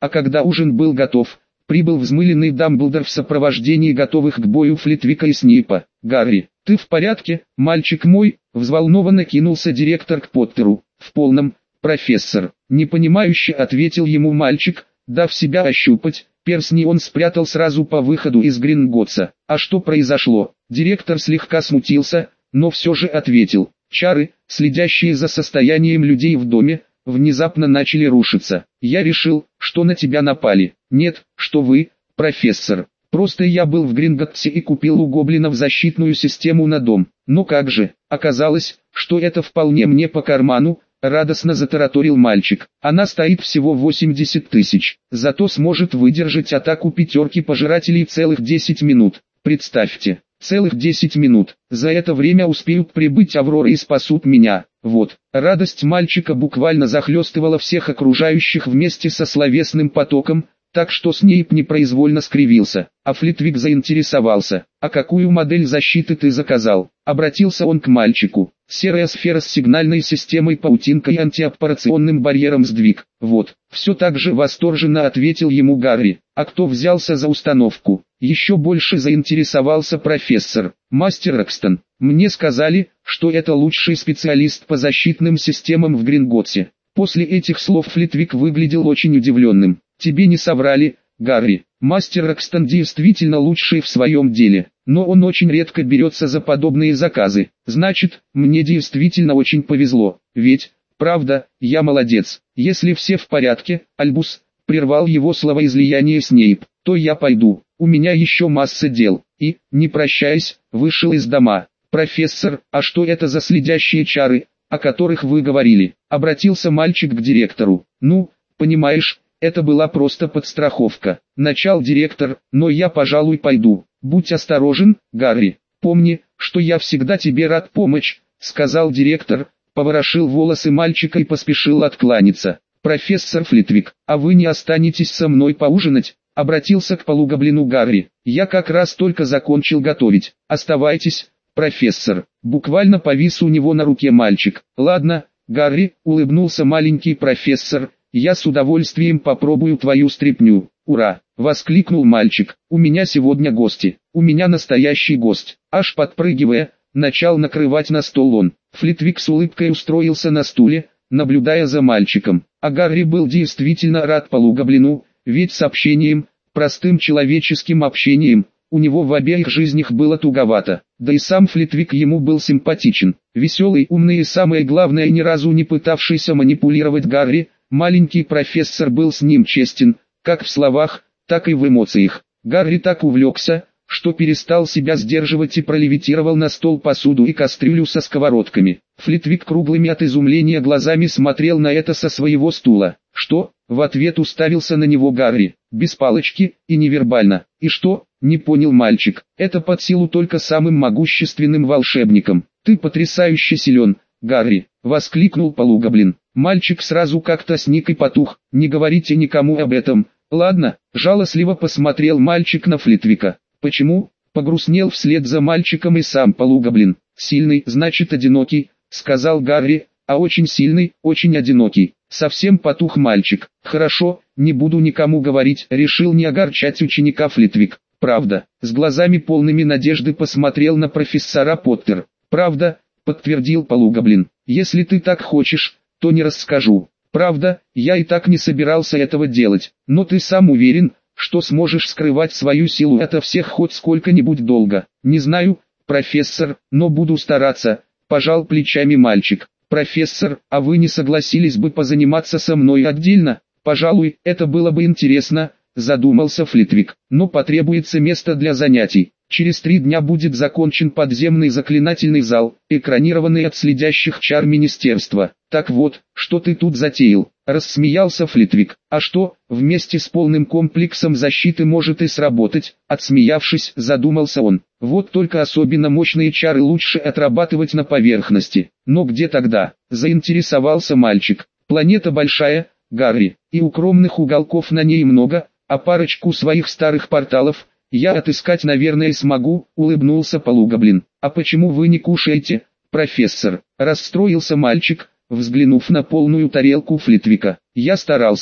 А когда ужин был готов, прибыл взмыленный Дамблдор в сопровождении готовых к бою Флитвика и Снейпа. «Гарри, ты в порядке, мальчик мой?» — взволнованно кинулся директор к Поттеру. «В полном, профессор», — непонимающе ответил ему мальчик, дав себя ощупать. Перстни он спрятал сразу по выходу из Гринготтса. «А что произошло?» Директор слегка смутился, но все же ответил. «Чары, следящие за состоянием людей в доме, внезапно начали рушиться. Я решил, что на тебя напали». «Нет, что вы, профессор. Просто я был в Гринготтсе и купил у гоблинов защитную систему на дом. Но как же, оказалось, что это вполне мне по карману», — радостно затараторил мальчик. «Она стоит всего 80 тысяч, зато сможет выдержать атаку пятерки пожирателей целых 10 минут. Представьте, целых 10 минут. За это время успеют прибыть Аврора и спасут меня». Вот, радость мальчика буквально захлестывала всех окружающих вместе со словесным потоком, так что Снейп непроизвольно скривился, а Флитвик заинтересовался. «А какую модель защиты ты заказал?» Обратился он к мальчику. «Серая сфера с сигнальной системой паутинка и антиаппарационным барьером сдвиг». «Вот», все так же восторженно ответил ему Гарри. «А кто взялся за установку?» Еще больше заинтересовался профессор. «Мастер Экстон. Мне сказали, что это лучший специалист по защитным системам в Гринготтсе». После этих слов Флитвик выглядел очень удивленным. «Тебе не соврали, Гарри. Мастер Экстон действительно лучший в своем деле, но он очень редко берется за подобные заказы. Значит, мне действительно очень повезло, ведь, правда, я молодец. Если все в порядке, Альбус», — прервал его словоизлияние Снейп, — «то я пойду, у меня еще масса дел». И, не прощаясь, вышел из дома. «Профессор, а что это за следящие чары, о которых вы говорили?» Обратился мальчик к директору. «Ну, понимаешь, это была просто подстраховка. Начал директор, но я, пожалуй, пойду. Будь осторожен, Гарри. Помни, что я всегда тебе рад помочь», — сказал директор, поворошил волосы мальчика и поспешил откланяться. «Профессор Флитвик, а вы не останетесь со мной поужинать?» — обратился к полугоблину Гарри. «Я как раз только закончил готовить. Оставайтесь, профессор». Буквально повис у него на руке мальчик. «Ладно, Гарри», — улыбнулся маленький профессор, — «я с удовольствием попробую твою стряпню». «Ура!» — воскликнул мальчик. «У меня сегодня гости. У меня настоящий гость». Аж подпрыгивая, начал накрывать на стол он. Флитвик с улыбкой устроился на стуле, наблюдая за мальчиком. А Гарри был действительно рад полугоблину, ведь с общением, простым человеческим общением, у него в обеих жизнях было туговато. Да и сам Флитвик ему был симпатичен. Веселый, умный и самое главное, ни разу не пытавшийся манипулировать Гарри, маленький профессор был с ним честен, как в словах, так и в эмоциях. Гарри так увлекся, что перестал себя сдерживать и пролевитировал на стол посуду и кастрюлю со сковородками. Флитвик круглыми от изумления глазами смотрел на это со своего стула. «Что?» — в ответ уставился на него Гарри, без палочки и невербально. «И что?» — не понял мальчик. «Это под силу только самым могущественным волшебникам. Ты потрясающе силен, Гарри!» — воскликнул полугоблин. Мальчик сразу как-то сник и потух. «Не говорите никому об этом, ладно?» — жалостливо посмотрел мальчик на Флитвика. «Почему?» — погрустнел вслед за мальчиком и сам полугоблин. «Сильный, значит одинокий», — сказал Гарри, — «а очень сильный, очень одинокий». Совсем потух мальчик. «Хорошо, не буду никому говорить», — решил не огорчать ученика Флитвик. «Правда», — с глазами полными надежды посмотрел на профессора Поттер. «Правда», — подтвердил полугоблин. «Если ты так хочешь, то не расскажу. Правда, я и так не собирался этого делать, но ты сам уверен, что сможешь скрывать свою силу ото всех хоть сколько-нибудь долго?» «Не знаю, профессор, но буду стараться», — пожал плечами мальчик. «Профессор, а вы не согласились бы позаниматься со мной отдельно?» «Пожалуй, это было бы интересно», — задумался Флитвик. «Но потребуется место для занятий. Через 3 дня будет закончен подземный заклинательный зал, экранированный от следящих чар министерства. Так вот, что ты тут затеял?» — рассмеялся Флитвик. «А что, вместе с полным комплексом защиты может и сработать?» — отсмеявшись, задумался он. «Вот только особенно мощные чары лучше отрабатывать на поверхности. Но где тогда?» — заинтересовался мальчик. «Планета большая, Гарри, и укромных уголков на ней много, а парочку своих старых порталов я отыскать, наверное, смогу», — улыбнулся полугоблин. «А почему вы не кушаете, профессор?» — расстроился мальчик, взглянув на полную тарелку Флитвика. «Я старался»,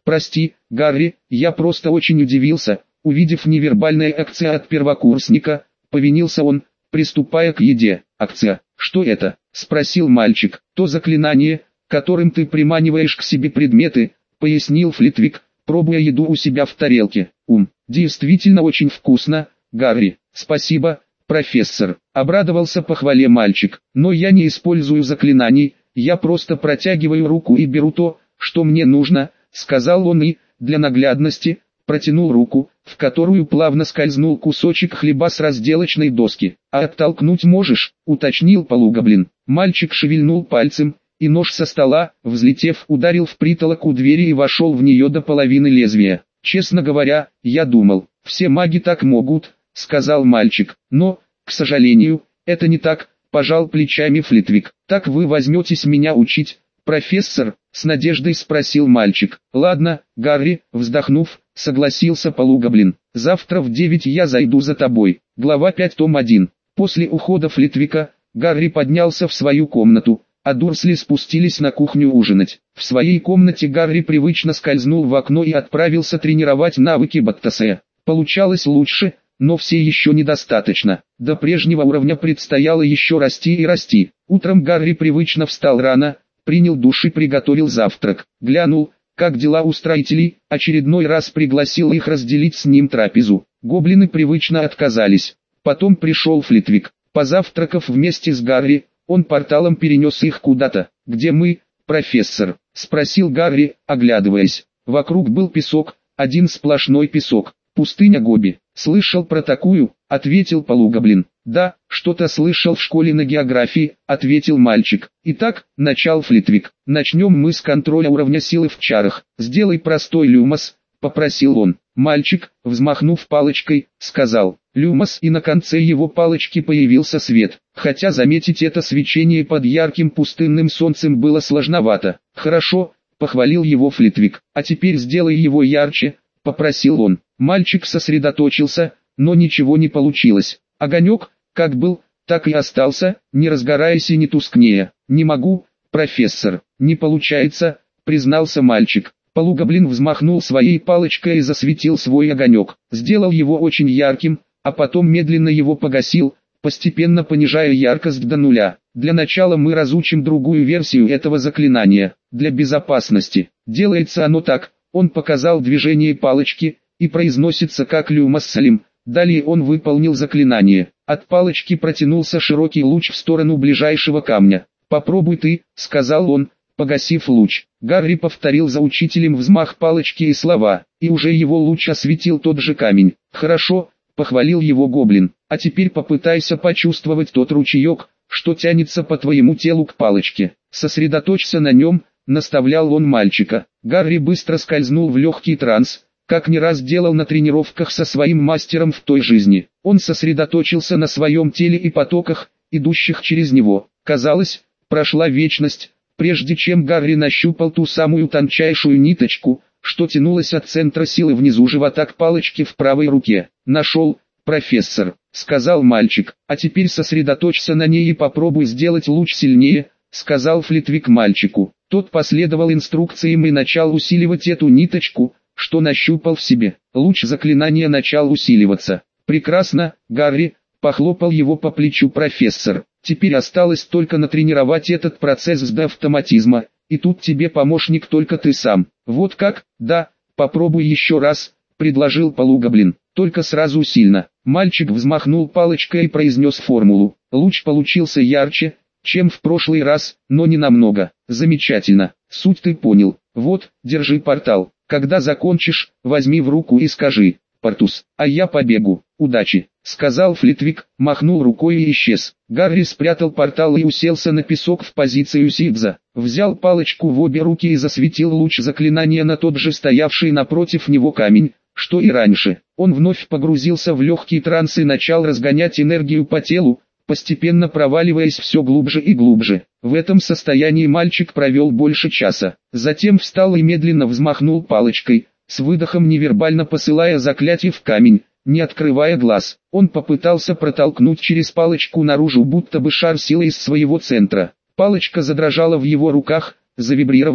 «Прости, Гарри, я просто очень удивился, увидев невербальная акция от первокурсника», — повинился он, приступая к еде. «Акция, что это?» — спросил мальчик. «То заклинание, которым ты приманиваешь к себе предметы», — пояснил Флитвик, пробуя еду у себя в тарелке. Действительно очень вкусно, Гарри. Спасибо, профессор», — обрадовался похвале мальчик. «Но я не использую заклинаний, я просто протягиваю руку и беру то, что мне нужно», — сказал он и, для наглядности, протянул руку, в которую плавно скользнул кусочек хлеба с разделочной доски. «А оттолкнуть можешь?» — уточнил полугоблин. Мальчик шевельнул пальцем, и нож со стола, взлетев, ударил в притолоку двери и вошел в нее до половины лезвия. «Честно говоря, я думал, все маги так могут», — сказал мальчик. «Но, к сожалению, это не так», — пожал плечами Флитвик. «Так вы возьметесь меня учить, профессор?» — с надеждой спросил мальчик. «Ладно, Гарри», — вздохнув, согласился полугоблин. «Завтра в 9 я зайду за тобой». Глава 5, том 1. После ухода Флитвика, Гарри поднялся в свою комнату, а Дурсли спустились на кухню ужинать. В своей комнате Гарри привычно скользнул в окно и отправился тренировать навыки Баттасея. Получалось лучше, но все еще недостаточно. До прежнего уровня предстояло еще расти и расти. Утром Гарри привычно встал рано, принял душ и приготовил завтрак. Глянул, как дела у строителей, очередной раз пригласил их разделить с ним трапезу. Гоблины привычно отказались. Потом пришел Флитвик. Позавтракав вместе с Гарри, он порталом перенес их куда-то. «Где мы, профессор?» — спросил Гарри, оглядываясь. Вокруг был песок, один сплошной песок. «Пустыня Гоби. Слышал про такую?» — ответил полугоблин. «Да, что-то слышал в школе на географии», — ответил мальчик. «Итак», — начал Флитвик, — «начнем мы с контроля уровня силы в чарах. Сделай простой люмос», — попросил он. Мальчик, взмахнув палочкой, сказал «люмос», и на конце его палочки появился свет. Хотя заметить это свечение под ярким пустынным солнцем было сложновато. «Хорошо», — похвалил его Флитвик. «А теперь сделай его ярче», — попросил он. Мальчик сосредоточился, но ничего не получилось. Огонек, как был, так и остался, не разгораясь и не тускнея. «Не могу, профессор, не получается», — признался мальчик. Полугоблин взмахнул своей палочкой и засветил свой огонек. Сделал его очень ярким, а потом медленно его погасил, постепенно понижая яркость до нуля. «Для начала мы разучим другую версию этого заклинания. Для безопасности. Делается оно так», — он показал движение палочки, и произносится как «люмос-салим». Далее он выполнил заклинание. От палочки протянулся широкий луч в сторону ближайшего камня. «Попробуй ты», — сказал он, погасив луч. Гарри повторил за учителем взмах палочки и слова, и уже его луч осветил тот же камень. «Хорошо», — похвалил его гоблин, — «а теперь попытайся почувствовать тот ручеек, что тянется по твоему телу к палочке. Сосредоточься на нем», — наставлял он мальчика. Гарри быстро скользнул в легкий транс, как не раз делал на тренировках со своим мастером в той жизни. Он сосредоточился на своем теле и потоках, идущих через него. Казалось, прошла вечность, прежде чем Гарри нащупал ту самую тончайшую ниточку, что тянулась от центра силы внизу живота к палочке в правой руке. «Нашел, профессор», — сказал мальчик. «А теперь сосредоточься на ней и попробуй сделать луч сильнее», — сказал Флитвик мальчику. Тот последовал инструкциям и начал усиливать эту ниточку, что нащупал в себе. Луч заклинания начал усиливаться. «Прекрасно, Гарри», — похлопал его по плечу профессор. «Теперь осталось только натренировать этот процесс до автоматизма, и тут тебе помощник только ты сам». «Вот как?» «Да, попробуй еще раз», — предложил полугоблин. «Только сразу сильно». Мальчик взмахнул палочкой и произнес формулу. Луч получился ярче, чем в прошлый раз, но не намного. «Замечательно, суть ты понял. Вот, держи портал. Когда закончишь, возьми в руку и скажи «Портус», а я побегу. Удачи», — сказал Флитвик, махнул рукой и исчез. Гарри спрятал портал и уселся на песок в позицию сидза. Взял палочку в обе руки и засветил луч заклинания на тот же стоявший напротив него камень, что и раньше. Он вновь погрузился в легкий транс и начал разгонять энергию по телу, постепенно проваливаясь все глубже и глубже. В этом состоянии мальчик провел больше часа. Затем встал и медленно взмахнул палочкой, с выдохом невербально посылая заклятие в камень, не открывая глаз. Он попытался протолкнуть через палочку наружу будто бы шар силы из своего центра. Палочка задрожала в его руках, завибрировала,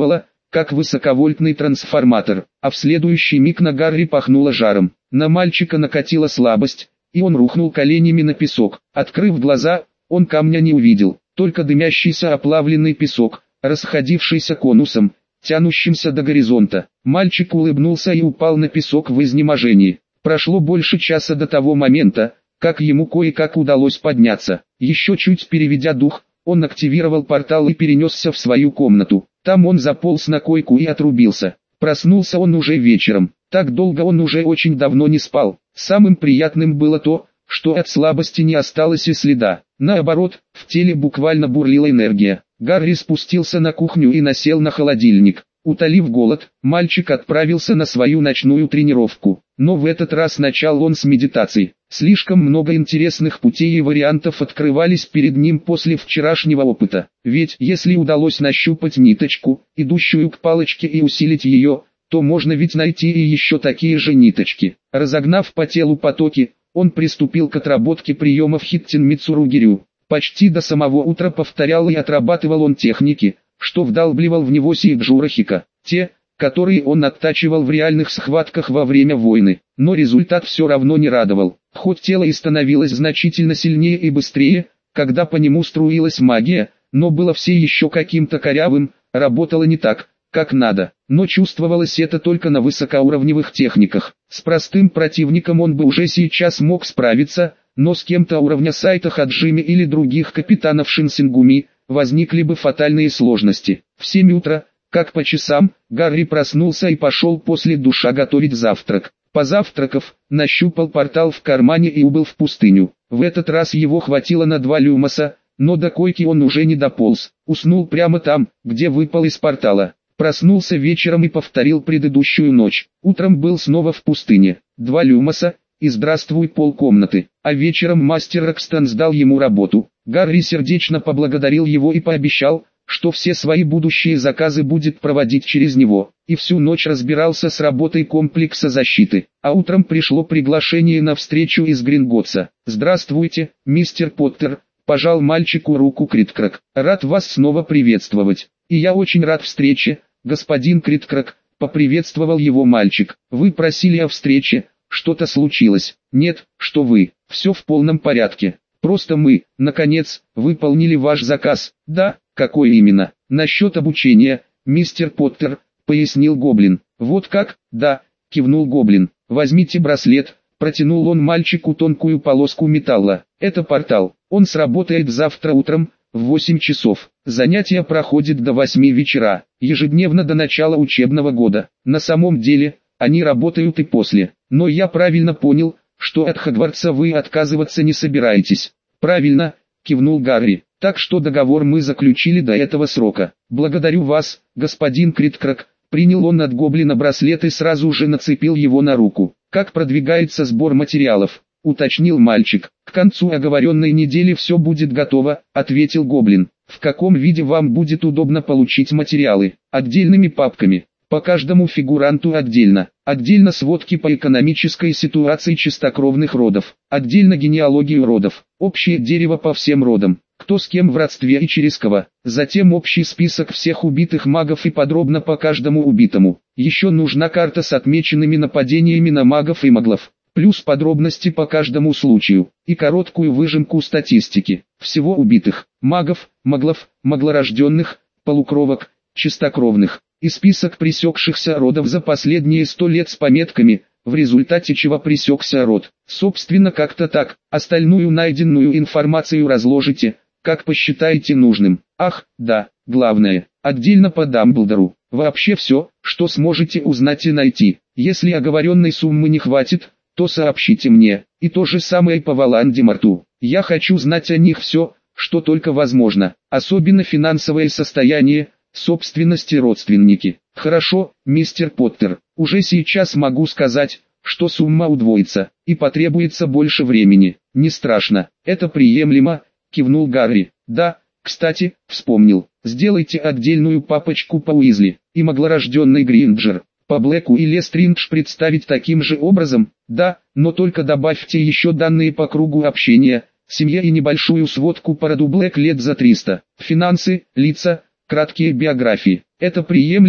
как высоковольтный трансформатор, а в следующий миг на Гарри пахнуло жаром. На мальчика накатила слабость, и он рухнул коленями на песок. Открыв глаза, он камня не увидел, только дымящийся оплавленный песок, расходившийся конусом, тянущимся до горизонта. Мальчик улыбнулся и упал на песок в изнеможении. Прошло больше часа до того момента, как ему кое-как удалось подняться. Еще чуть переведя дух, он активировал портал и перенесся в свою комнату. Там он заполз на койку и отрубился. Проснулся он уже вечером. Так долго он уже очень давно не спал. Самым приятным было то, что от слабости не осталось и следа. Наоборот, в теле буквально бурлила энергия. Гарри спустился на кухню и насел на холодильник. Утолив голод, мальчик отправился на свою ночную тренировку. Но в этот раз начал он с медитации. Слишком много интересных путей и вариантов открывались перед ним после вчерашнего опыта. Ведь если удалось нащупать ниточку, идущую к палочке, и усилить ее, то можно ведь найти и еще такие же ниточки. Разогнав по телу потоки, он приступил к отработке приемов Хиттин Мицуругирю. Почти до самого утра повторял и отрабатывал он техники, что вдалбливал в него Сиджура Хика, те, которые он оттачивал в реальных схватках во время войны. Но результат все равно не радовал. Хоть тело и становилось значительно сильнее и быстрее, когда по нему струилась магия, но было все еще каким-то корявым, работало не так, как надо. Но чувствовалось это только на высокоуровневых техниках. С простым противником он бы уже сейчас мог справиться, но с кем-то уровня сайта Хаджими или других капитанов Шинсингуми возникли бы фатальные сложности. В 7 утра, как по часам, Гарри проснулся и пошел после душа готовить завтрак. Позавтракав, нащупал портал в кармане и убыл в пустыню. В этот раз его хватило на 2 люмоса, но до койки он уже не дополз. Уснул прямо там, где выпал из портала. Проснулся вечером и повторил предыдущую ночь. Утром был снова в пустыне. 2 люмоса и здравствуй полкомнаты. А вечером мастер Рокстон сдал ему работу. Гарри сердечно поблагодарил его и пообещал, что все свои будущие заказы будет проводить через него, и всю ночь разбирался с работой комплекса защиты. А утром пришло приглашение на встречу из Гринготса. «Здравствуйте, мистер Поттер», — пожал мальчику руку Криткрак. «Рад вас снова приветствовать». «И я очень рад встрече, господин Криткрак», — поприветствовал его мальчик. «Вы просили о встрече, что-то случилось?» «Нет, что вы, все в полном порядке. Просто мы, наконец, выполнили ваш заказ». «Да, какой именно?» «Насчет обучения, мистер Поттер», — пояснил Гоблин. «Вот как?» «Да», — кивнул Гоблин. «Возьмите браслет», — протянул он мальчику тонкую полоску металла. «Это портал, он сработает завтра утром, в 8 часов. Занятия проходят до 8 вечера, ежедневно до начала учебного года. На самом деле, они работают и после. Но я правильно понял, что от Хогвартса вы отказываться не собираетесь?» «Правильно», — кивнул Гарри. «Так что договор мы заключили до этого срока. Благодарю вас, господин Криткрак». Принял он от Гоблина браслет и сразу же нацепил его на руку. «Как продвигается сбор материалов?» — уточнил мальчик. «К концу оговоренной недели все будет готово», — ответил Гоблин. «В каком виде вам будет удобно получить материалы?» «Отдельными папками. По каждому фигуранту отдельно. Отдельно сводки по экономической ситуации чистокровных родов. Отдельно генеалогию родов. Общее дерево по всем родам. Кто с кем в родстве и через кого. Затем общий список всех убитых магов и подробно по каждому убитому. Еще нужна карта с отмеченными нападениями на магов и маглов. Плюс подробности по каждому случаю. И короткую выжимку статистики. Всего убитых. Магов, маглов, маглорожденных, полукровок, чистокровных. И список пресекшихся родов за последние 100 лет с пометками, в результате чего пресекся род. Собственно как-то так. Остальную найденную информацию разложите, как посчитаете нужным. Ах, да, главное, отдельно по Дамблдору. Вообще все, что сможете узнать и найти. Если оговоренной суммы не хватит, то сообщите мне. И то же самое по Волан-де-Морту. Я хочу знать о них все, что только возможно. Особенно финансовое состояние, собственности, родственники. Хорошо, мистер Поттер, уже сейчас могу сказать, что сумма удвоится, и потребуется больше времени. Не страшно, это приемлемо, кивнул Гарри. Да, кстати, вспомнил, сделайте отдельную папочку по Уизли, и маглорожденный Гринджер. По Блэку и Лестриндж представить таким же образом? Да, но только добавьте еще данные по кругу общения, семье и небольшую сводку по роду Блэк лет за 300. Финансы, лица, краткие биографии. Это приемлемо?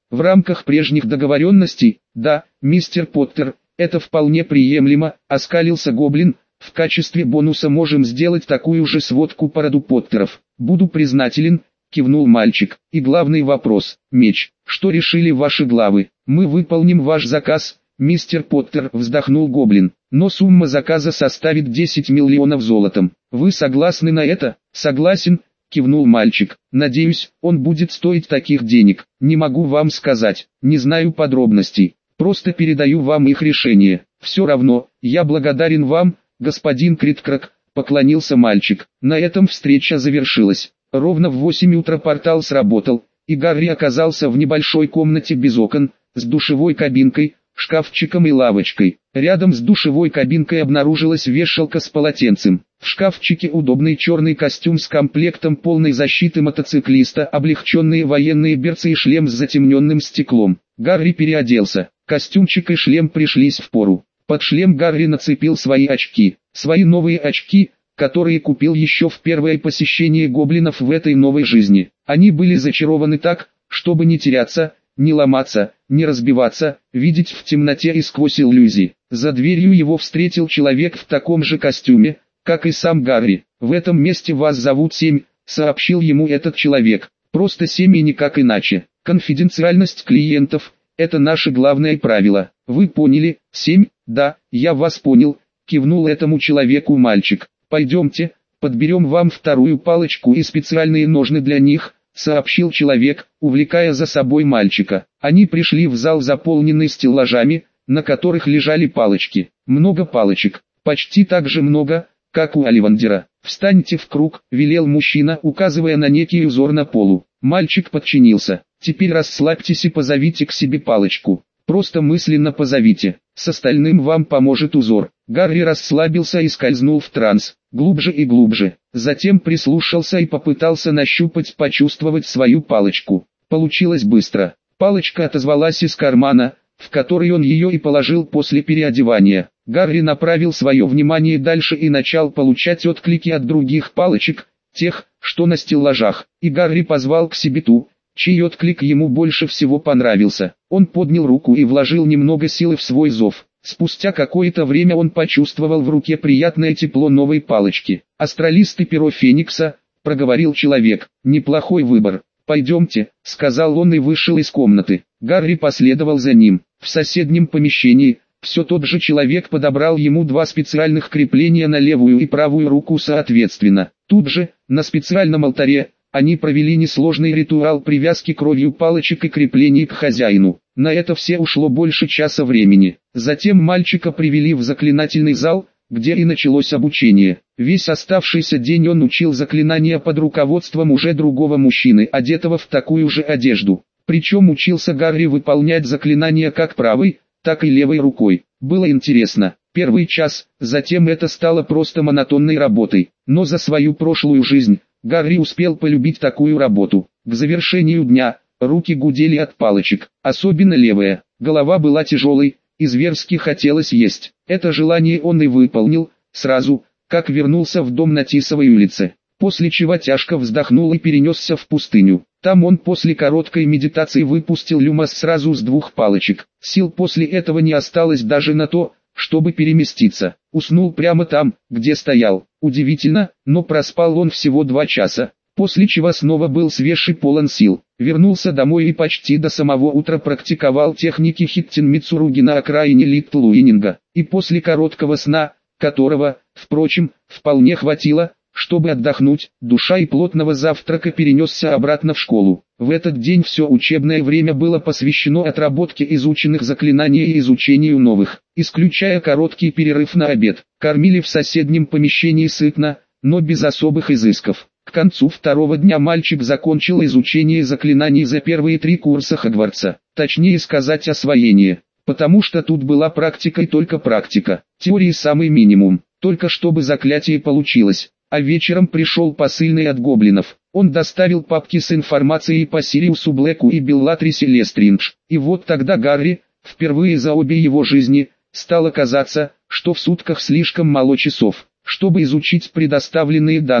В рамках прежних договоренностей, да, мистер Поттер, это вполне приемлемо, оскалился гоблин. В качестве бонуса можем сделать такую же сводку по роду Поттеров. Буду признателен, кивнул мальчик. И главный вопрос, меч. Что решили ваши главы? Мы выполним ваш заказ, мистер Поттер, вздохнул гоблин. Но сумма заказа составит 10 миллионов золотом. Вы согласны на это? Согласен, кивнул мальчик. Надеюсь, он будет стоить таких денег. Не могу вам сказать, не знаю подробностей. Просто передаю вам их решение. Все равно, я благодарен вам, господин Криткрак, поклонился мальчик. На этом встреча завершилась. Ровно в 8 утра портал сработал, и Гарри оказался в небольшой комнате без окон, с душевой кабинкой, шкафчиком и лавочкой. Рядом с душевой кабинкой обнаружилась вешалка с полотенцем. В шкафчике удобный черный костюм с комплектом полной защиты мотоциклиста, облегченные военные берцы и шлем с затемненным стеклом. Гарри переоделся. Костюмчик и шлем пришлись впору. Под шлем Гарри нацепил свои очки. Свои новые очки, которые купил еще в первое посещение гоблинов в этой новой жизни. Они были зачарованы так, чтобы не теряться, не ломаться, не разбиваться, видеть в темноте и сквозь иллюзии. За дверью его встретил человек в таком же костюме, как и сам Гарри. «В этом месте вас зовут Семь», — сообщил ему этот человек. «Просто Семь и никак иначе. Конфиденциальность клиентов — это наше главное правило. Вы поняли, Семь?» «Да, я вас понял», — кивнул этому человеку мальчик. «Пойдемте, подберем вам вторую палочку и специальные ножны для них», — сообщил человек, увлекая за собой мальчика. Они пришли в зал, заполненный стеллажами, на которых лежали палочки. Много палочек, почти так же много, как у Оливандера. «Встаньте в круг», — велел мужчина, указывая на некий узор на полу. Мальчик подчинился. «Теперь расслабьтесь и позовите к себе палочку. Просто мысленно позовите. С остальным вам поможет узор». Гарри расслабился и скользнул в транс, глубже и глубже. Затем прислушался и попытался нащупать, почувствовать свою палочку. Получилось быстро. Палочка отозвалась из кармана, в который он ее и положил после переодевания. Гарри направил свое внимание дальше и начал получать отклики от других палочек, тех, что на стеллажах. И Гарри позвал к себе ту, чей отклик ему больше всего понравился. Он поднял руку и вложил немного силы в свой зов. Спустя какое-то время он почувствовал в руке приятное тепло новой палочки. «Астралист и перо Феникса», — проговорил человек. «Неплохой выбор. Пойдемте», — сказал он и вышел из комнаты. Гарри последовал за ним. В соседнем помещении, все тот же человек подобрал ему два специальных крепления на левую и правую руку соответственно. Тут же, на специальном алтаре, они провели несложный ритуал привязки кровью палочек и креплений к хозяину. На это все ушло больше часа времени. Затем мальчика привели в заклинательный зал, где и началось обучение. Весь оставшийся день он учил заклинания под руководством уже другого мужчины, одетого в такую же одежду. Причем учился Гарри выполнять заклинания как правой, так и левой рукой. Было интересно. Первый час, затем это стало просто монотонной работой. Но за свою прошлую жизнь Гарри успел полюбить такую работу. К завершению дня руки гудели от палочек, особенно левая. Голова была тяжелой, и зверски хотелось есть. Это желание он и выполнил, сразу, как вернулся в дом на Тисовой улице. После чего тяжко вздохнул и перенесся в пустыню. Там он после короткой медитации выпустил люмос сразу с двух палочек. Сил после этого не осталось даже на то, чтобы переместиться. Уснул прямо там, где стоял. Удивительно, но проспал он всего 2 часа. После чего снова был свеж и полон сил. Вернулся домой и почти до самого утра практиковал техники Хиттин Мицуруги на окраине Литл Уиннинга. И после короткого сна, которого, впрочем, вполне хватило, чтобы отдохнуть, душа и плотного завтрака перенесся обратно в школу. В этот день все учебное время было посвящено отработке изученных заклинаний и изучению новых, исключая короткий перерыв на обед. Кормили в соседнем помещении сытно, но без особых изысков. К концу второго дня мальчик закончил изучение заклинаний за первые 3 курса Хогвартса, точнее сказать освоение, потому что тут была практика и только практика, теории самый минимум, только чтобы заклятие получилось. А вечером пришел посыльный от гоблинов. Он доставил папки с информацией по Сириусу Блэку и Беллатрисе Лестридж. И вот тогда Гарри, впервые за обе его жизни, стало казаться, что в сутках слишком мало часов, чтобы изучить предоставленные данные,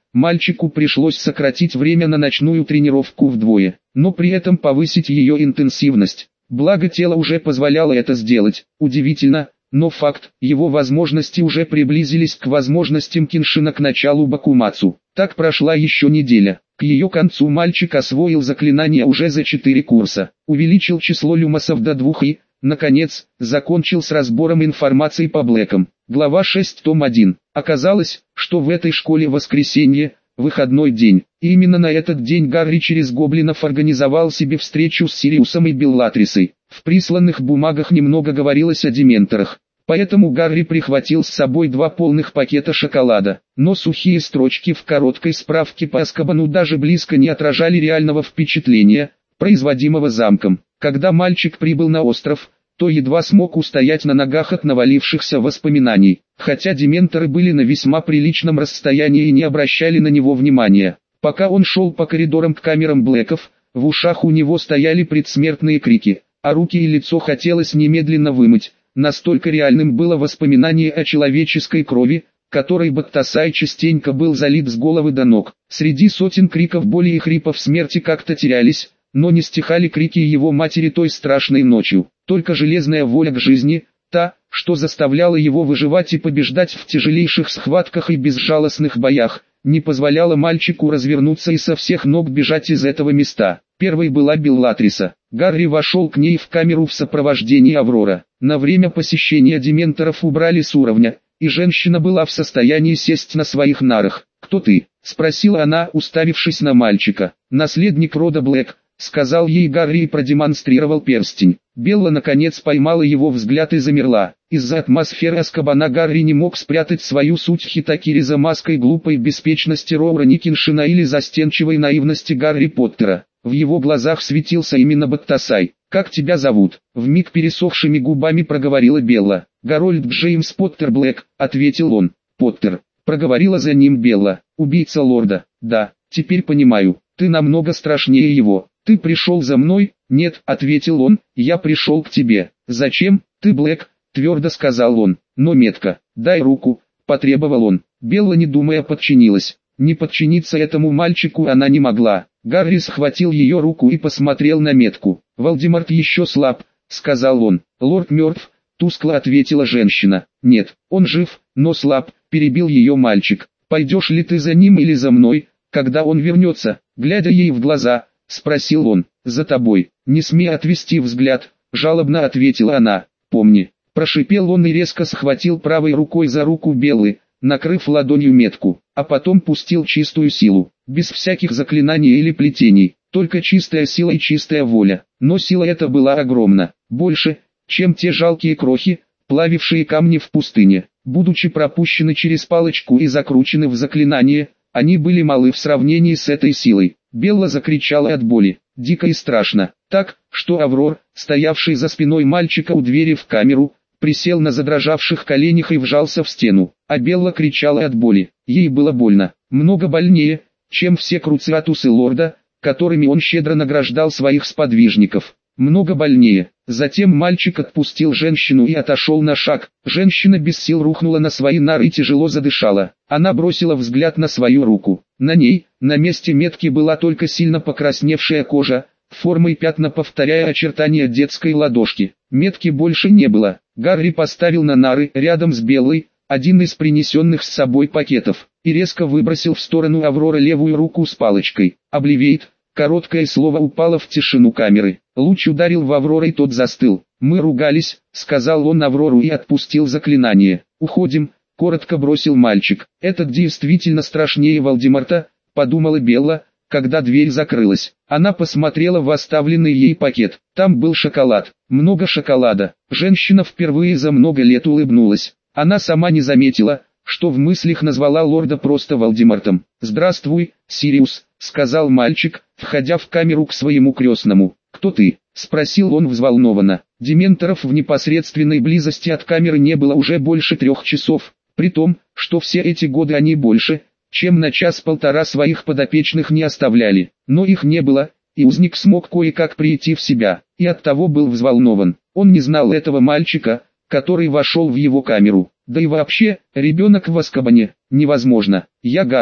мальчику пришлось сократить время на ночную тренировку вдвое, но при этом повысить ее интенсивность. Благо тело уже позволяло это сделать. Удивительно, но факт, его возможности уже приблизились к возможностям Киншина к началу Бакумацу. Так прошла еще неделя. К ее концу мальчик освоил заклинания уже за 4 курса, увеличил число люмосов до 2 и, наконец, закончил с разбором информации по блэкам. Глава 6, том 1. Оказалось, что в этой школе воскресенье, выходной день. И именно на этот день Гарри через гоблинов организовал себе встречу с Сириусом и Беллатрисой. В присланных бумагах немного говорилось о дементорах, поэтому Гарри прихватил с собой 2 полных пакета шоколада. Но сухие строчки в короткой справке по Азкабану даже близко не отражали реального впечатления, производимого замком. Когда мальчик прибыл на остров, то едва смог устоять на ногах от навалившихся воспоминаний, хотя дементоры были на весьма приличном расстоянии и не обращали на него внимания. Пока он шел по коридорам к камерам блэков, в ушах у него стояли предсмертные крики, а руки и лицо хотелось немедленно вымыть, настолько реальным было воспоминание о человеческой крови, которой Баттасай частенько был залит с головы до ног. Среди сотен криков боли и хрипов смерти как-то терялись, но не стихали крики его матери той страшной ночью. Только железная воля к жизни, та, что заставляла его выживать и побеждать в тяжелейших схватках и безжалостных боях, не позволяла мальчику развернуться и со всех ног бежать из этого места. Первой была Беллатриса. Гарри вошел к ней в камеру в сопровождении Аврора. На время посещения дементоров убрали с уровня, и женщина была в состоянии сесть на своих нарах. «Кто ты?» — спросила она, уставившись на мальчика. «Наследник рода Блэк», — сказал ей Гарри и продемонстрировал перстень. Белла наконец поймала его взгляд и замерла. Из-за атмосферы Азкабана Гарри не мог спрятать свою суть Хитакири за маской глупой беспечности Роуэна Киншина или застенчивой наивности Гарри Поттера. В его глазах светился именно Баттасай. «Как тебя зовут?» — вмиг пересохшими губами проговорила Белла. «Гарольд Джеймс Поттер Блэк», — ответил он. «Поттер», — проговорила за ним Белла. «Убийца лорда». «Да, теперь понимаю, ты намного страшнее его. Ты пришел за мной?» «Нет», — ответил он, — «я пришел к тебе». «Зачем?» «Ты Блэк», — твердо сказал он. «Но метко. Дай руку», — потребовал он. Белла, не думая, подчинилась. Не подчиниться этому мальчику она не могла. Гарри схватил ее руку и посмотрел на метку. «Волдеморт еще слаб», — сказал он. «Лорд мертв», — тускло ответила женщина. «Нет, он жив, но слаб», — перебил ее мальчик. «Пойдешь ли ты за ним или за мной, когда он вернется?» Глядя ей в глаза, спросил он. «За тобой. Не смей отвести взгляд», — жалобно ответила она. «Помни», — прошипел он и резко схватил правой рукой за руку Беллы, накрыв ладонью метку, а потом пустил чистую силу, без всяких заклинаний или плетений, только чистая сила и чистая воля. Но сила эта была огромна, больше, чем те жалкие крохи, плавившие камни в пустыне. Будучи пропущены через палочку и закручены в заклинание, они были малы в сравнении с этой силой. Белла закричала от боли, дико и страшно, так, что Аврор, стоявший за спиной мальчика у двери в камеру, присел на задрожавших коленях и вжался в стену, а Белла кричала от боли. Ей было больно, много больнее, чем все круциатусы лорда, которыми он щедро награждал своих сподвижников. Много больнее. Затем мальчик отпустил женщину и отошел на шаг. Женщина без сил рухнула на свои нары и тяжело задышала. Она бросила взгляд на свою руку. На ней, на месте метки, была только сильно покрасневшая кожа, формой пятна повторяя очертания детской ладошки. Метки больше не было. Гарри поставил на нары, рядом с Беллой, один из принесенных с собой пакетов, и резко выбросил в сторону Авроры левую руку с палочкой. «Обливейт», короткое слово упало в тишину камеры. Луч ударил в Аврору и тот застыл. «Мы ругались», — сказал он Аврору и отпустил заклинание. «Уходим», — коротко бросил мальчик. «Этот действительно страшнее Волдеморта», — подумала Белла, когда дверь закрылась. Она посмотрела в оставленный ей пакет. Там был шоколад. Много шоколада. Женщина впервые за много лет улыбнулась. Она сама не заметила, что в мыслях назвала лорда просто Волдемортом. «Здравствуй, Сириус», — сказал мальчик, входя в камеру к своему крестному. «Кто ты?» — спросил он взволнованно. Дементоров в непосредственной близости от камеры не было уже больше 3 часов, при том, что все эти годы они больше, чем на час-полтора своих подопечных не оставляли. Но их не было, и узник смог кое-как прийти в себя, и оттого был взволнован. Он не знал этого мальчика, который вошел в его камеру. Да и вообще, ребенок в Азкабане, невозможно. «Я Гарри»,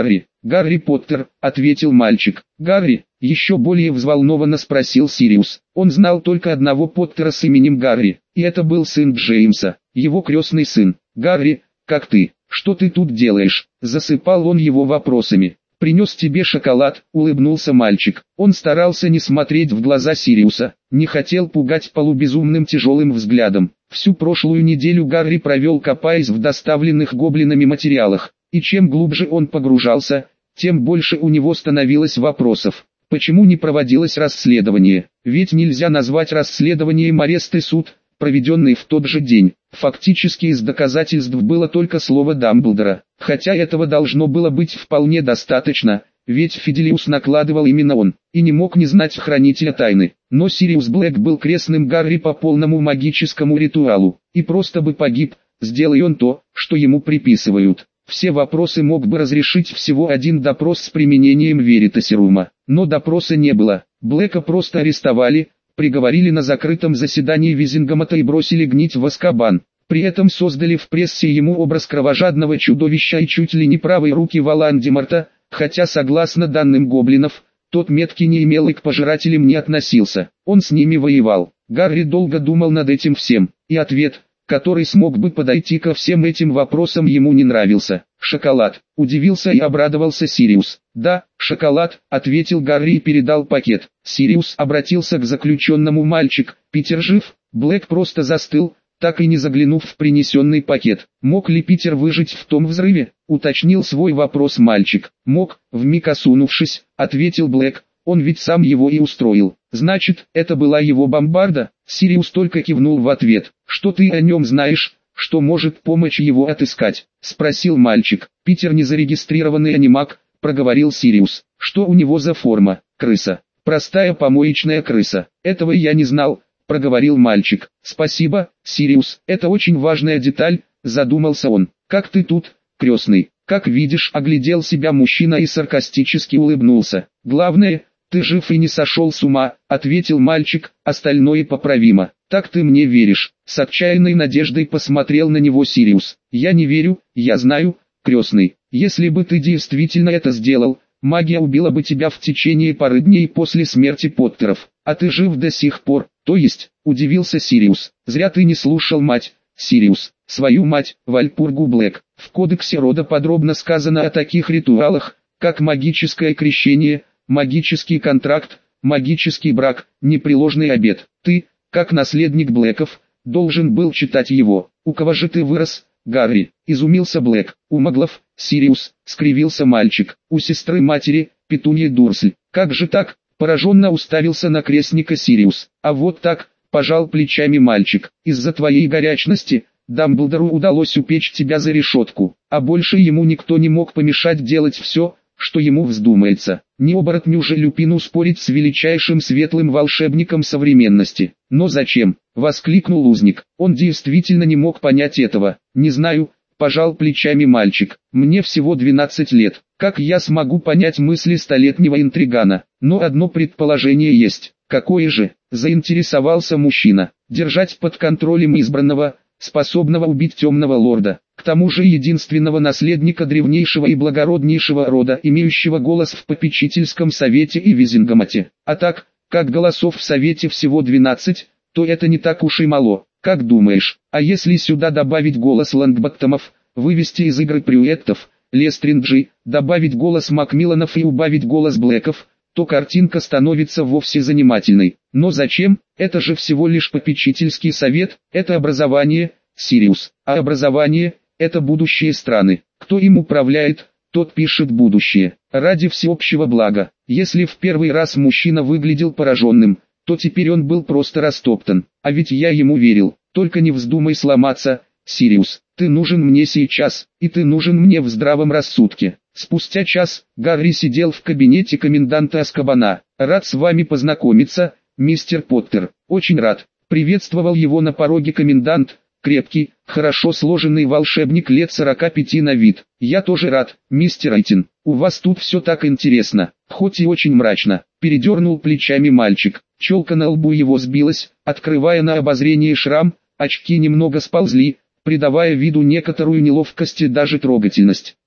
«Гарри Поттер», — ответил мальчик. «Гарри?» — еще более взволнованно спросил Сириус. Он знал только одного Поттера с именем Гарри, и это был сын Джеймса, его крестный сын. «Гарри, как ты? Что ты тут делаешь?» — засыпал он его вопросами. «Принес тебе шоколад», — улыбнулся мальчик. Он старался не смотреть в глаза Сириуса, не хотел пугать полубезумным тяжелым взглядом. Всю прошлую неделю Гарри провел, копаясь в доставленных гоблинами материалах, и чем глубже он погружался, тем больше у него становилось вопросов. Почему не проводилось расследование? Ведь нельзя назвать расследованием арест и суд, проведенный в тот же день. Фактически из доказательств было только слово Дамблдора, хотя этого должно было быть вполне достаточно, ведь Фиделиус накладывал именно он, и не мог не знать хранителя тайны. Но Сириус Блэк был крестным Гарри по полному магическому ритуалу, и просто бы погиб, сделай он то, что ему приписывают. Все вопросы мог бы разрешить всего один допрос с применением веритасирума, но допроса не было. Блэка просто арестовали, приговорили на закрытом заседании Визингамата и бросили гнить в Азкабан. При этом создали в прессе ему образ кровожадного чудовища и чуть ли не правой руки Волан-де-Морта, хотя согласно данным гоблинов, тот метки не имел и к пожирателям не относился. Он с ними воевал. Гарри долго думал над этим всем, и ответ, который смог бы подойти ко всем этим вопросам, ему не нравился. «Шоколад», — удивился и обрадовался Сириус. «Да, шоколад», — ответил Гарри и передал пакет. Сириус обратился к заключенному: «Мальчик, Питер жив?» Блэк просто застыл, так и не заглянув в принесенный пакет. «Мог ли Питер выжить в том взрыве?» — уточнил свой вопрос мальчик. «Мог», — вмиг осунувшись, ответил Блэк. «Он ведь сам его и устроил». «Значит, это была его бомбарда?» Сириус только кивнул в ответ. «Что ты о нем знаешь, что может помочь его отыскать?» — спросил мальчик. «Питер не зарегистрированный анимак», — проговорил Сириус. «Что у него за форма?» «Крыса. Простая помоечная крыса». «Этого я не знал», — проговорил мальчик. «Спасибо, Сириус, это очень важная деталь», — задумался он. «Как ты тут, крестный?» «Как видишь», — оглядел себя мужчина и саркастически улыбнулся. «Главное, ты жив и не сошел с ума», — ответил мальчик, — «остальное поправимо». «Так ты мне веришь?» — с отчаянной надеждой посмотрел на него Сириус. «Я не верю, я знаю, крестный. Если бы ты действительно это сделал, магия убила бы тебя в течение пары дней после смерти Поттеров. А ты жив до сих пор». «То есть?» — удивился Сириус. «Зря ты не слушал мать, Сириус, свою мать, Вальпургу Блэк. В кодексе рода подробно сказано о таких ритуалах, как магическое крещение, магический контракт, магический брак, непреложный обет. Ты, как наследник Блэков, должен был читать его. У кого же ты вырос, Гарри?» — изумился Блэк. «У маглов, Сириус», — скривился мальчик. «У сестры матери, Петуньи Дурсль». «Как же так?» — пораженно уставился на крестника Сириус. «А вот так», — пожал плечами мальчик. «Из-за твоей горячности Дамблдору удалось упечь тебя за решетку, а больше ему никто не мог помешать делать все, что ему вздумается. Не оборотню же Люпину спорить с величайшим светлым волшебником современности». «Но зачем?» — воскликнул узник. Он действительно не мог понять этого. «Не знаю», — пожал плечами мальчик. «Мне всего 12 лет. Как я смогу понять мысли столетнего интригана? Но одно предположение есть». «Какое же?» — заинтересовался мужчина. «Держать под контролем избранного, способного убить темного лорда, к тому же единственного наследника древнейшего и благороднейшего рода, имеющего голос в попечительском совете и Визингамате. А так, как голосов в совете всего 12, то это не так уж и мало. Как думаешь, а если сюда добавить голос Лонгботтомов, вывести из игры Прюэттов, Лестринджи, добавить голос Макмилланов и убавить голос Блэков, то картинка становится вовсе занимательной. Но зачем? Это же всего лишь попечительский совет, это образование, Сириус. А образование – это будущее страны. Кто им управляет, тот пишет будущее. Ради всеобщего блага. Если в первый раз мужчина выглядел пораженным, то теперь он был просто растоптан. А ведь я ему верил. Только не вздумай сломаться, Сириус. Ты нужен мне сейчас, и ты нужен мне в здравом рассудке. Спустя час, Гарри сидел в кабинете коменданта Азкабана. «Рад с вами познакомиться, мистер Поттер». «Очень рад», — приветствовал его на пороге комендант, крепкий, хорошо сложенный волшебник лет 45 на вид. «Я тоже рад, мистер Айтин. У вас тут все так интересно, хоть и очень мрачно», — передернул плечами мальчик. Челка на лбу его сбилась, открывая на обозрение шрам, очки немного сползли, придавая виду некоторую неловкость и даже трогательность.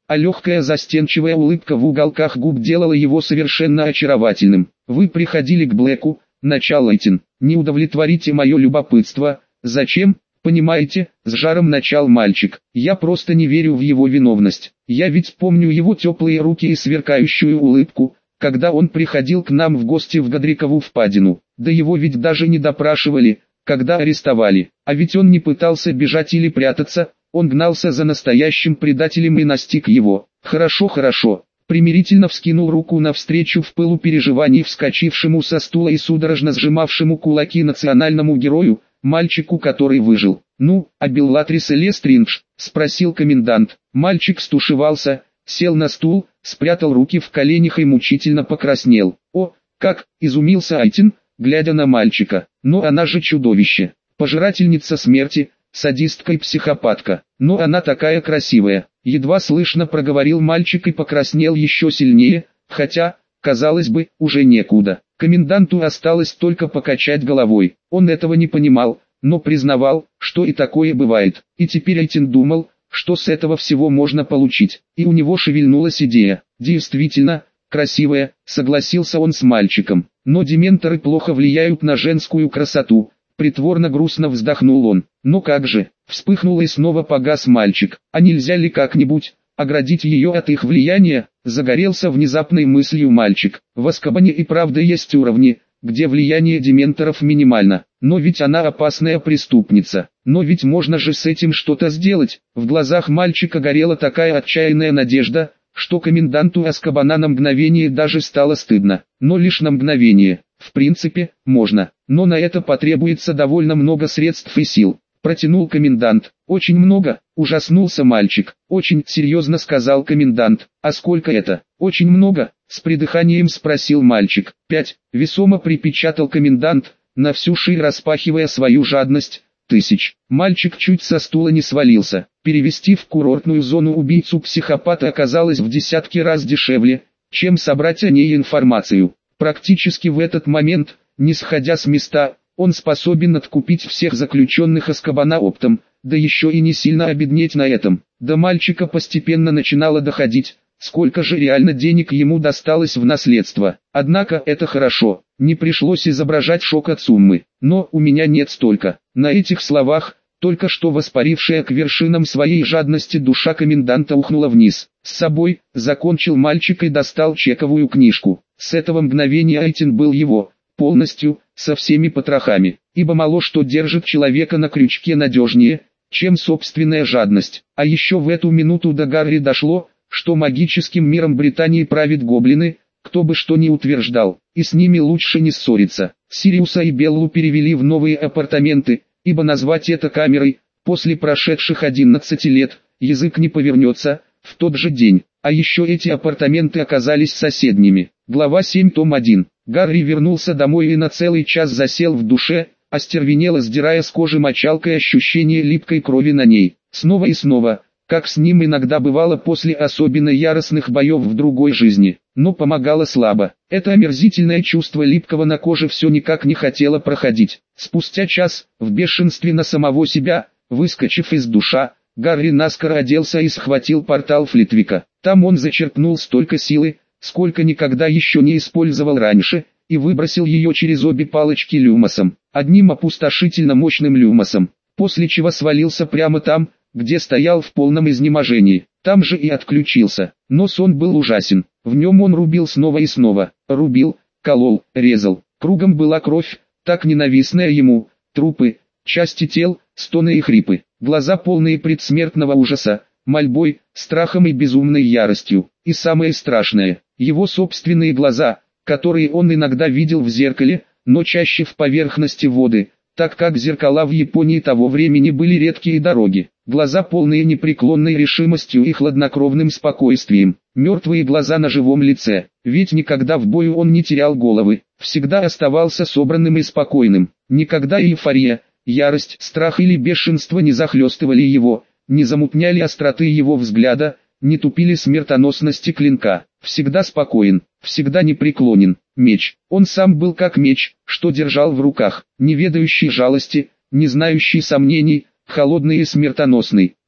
а легкая застенчивая улыбка в уголках губ делала его совершенно очаровательным. «Вы приходили к Блэку», — начал Айтин. «Не удовлетворите мое любопытство». «Зачем?» «Понимаете», — с жаром начал мальчик. «Я просто не верю в его виновность. Я ведь помню его теплые руки и сверкающую улыбку, когда он приходил к нам в гости в Годрикову впадину. Да его ведь даже не допрашивали, когда арестовали. А ведь он не пытался бежать или прятаться, он гнался за настоящим предателем и настиг его». «Хорошо, хорошо». Примирительно вскинул руку навстречу в пылу переживаний вскочившему со стула и судорожно сжимавшему кулаки национальному герою, мальчику, который выжил. «Ну, а Беллатрис Лестриндж?» — спросил комендант. Мальчик стушевался, сел на стул, спрятал руки в коленях и мучительно покраснел. «О, как!» — изумился Айтин, глядя на мальчика. «Но она же чудовище, пожирательница смерти, садистка и психопатка. Но она такая красивая!» Едва слышно проговорил мальчик и покраснел еще сильнее, хотя, казалось бы, уже некуда. Коменданту осталось только покачать головой. Он этого не понимал, но признавал, что и такое бывает. И теперь Айтин думал, что с этого всего можно получить. И у него шевельнулась идея. «Действительно, красивая», — согласился он с мальчиком. «Но дементоры плохо влияют на женскую красоту». Притворно грустно вздохнул он. «Ну как же?» — вспыхнул и снова погас мальчик. «А нельзя ли как-нибудь оградить ее от их влияния?» — загорелся внезапной мыслью мальчик. «В Азкабане и правда есть уровни, где влияние дементоров минимально. Но ведь она опасная преступница. Но ведь можно же с этим что-то сделать». В глазах мальчика горела такая отчаянная надежда, что коменданту Азкабана на мгновение даже стало стыдно. Но лишь на мгновение. В принципе, можно, но на это потребуется довольно много средств и сил. Протянул комендант. «Очень много», — ужаснулся мальчик. «Очень серьезно», — сказал комендант. «А сколько это?» «Очень много», — с придыханием спросил мальчик. «5», — весомо припечатал комендант, на всю ширь распахивая свою жадность. «1000». Мальчик чуть со стула не свалился. Перевести в курортную зону убийцу-психопата оказалось в десятки раз дешевле, чем собрать о ней информацию. Практически в этот момент, не сходя с места, он способен откупить всех заключенных Азкабана оптом, да еще и не сильно обеднеть на этом. До мальчика постепенно начинало доходить, сколько же реально денег ему досталось в наследство. Однако это хорошо, не пришлось изображать шок от суммы. «Но у меня нет столько». На этих словах, только что воспарившая к вершинам своей жадности душа коменданта ухнула вниз. «С собой», — закончил мальчик и достал чековую книжку. С этого мгновения Айтин был его, полностью, со всеми потрохами, ибо мало что держит человека на крючке надежнее, чем собственная жадность. А еще в эту минуту до Гарри дошло, что магическим миром Британии правят гоблины, кто бы что ни утверждал, и с ними лучше не ссориться. Сириуса и Беллу перевели в новые апартаменты, ибо назвать это камерой, после прошедших 11 лет, язык не повернется, в тот же день. А еще эти апартаменты оказались соседними. Глава 7, том 1. Гарри вернулся домой и на целый час засел в душе, остервенело сдирая с кожи мочалкой ощущение липкой крови на ней. Снова и снова, как с ним иногда бывало после особенно яростных боев в другой жизни. Но помогало слабо. Это омерзительное чувство липкого на коже все никак не хотело проходить. Спустя час, в бешенстве на самого себя, выскочив из душа, Гарри наскоро оделся и схватил портал Флитвика. Там он зачерпнул столько силы, сколько никогда еще не использовал раньше, и выбросил ее через обе палочки люмосом, одним опустошительно мощным люмосом, после чего свалился прямо там, где стоял в полном изнеможении. Там же и отключился. Но сон был ужасен. В нем он рубил снова и снова. Рубил, колол, резал. Кругом была кровь, так ненавистная ему, трупы, части тел, стоны и хрипы. Глаза полные предсмертного ужаса, мольбой, страхом и безумной яростью. И самое страшное, его собственные глаза, которые он иногда видел в зеркале, но чаще в поверхности воды, так как зеркала в Японии того времени были редкие дороги. Глаза полные непреклонной решимостью и хладнокровным спокойствием. Мертвые глаза на живом лице. Ведь никогда в бою он не терял головы, всегда оставался собранным и спокойным. Никогда эйфория, ярость, страх или бешенство не захлестывали его, не замутняли остроты его взгляда, не тупили смертоносности клинка. Всегда спокоен, всегда непреклонен. Меч. Он сам был как меч, что держал в руках, не ведающий жалости, не знающий сомнений, холодный и смертоносный.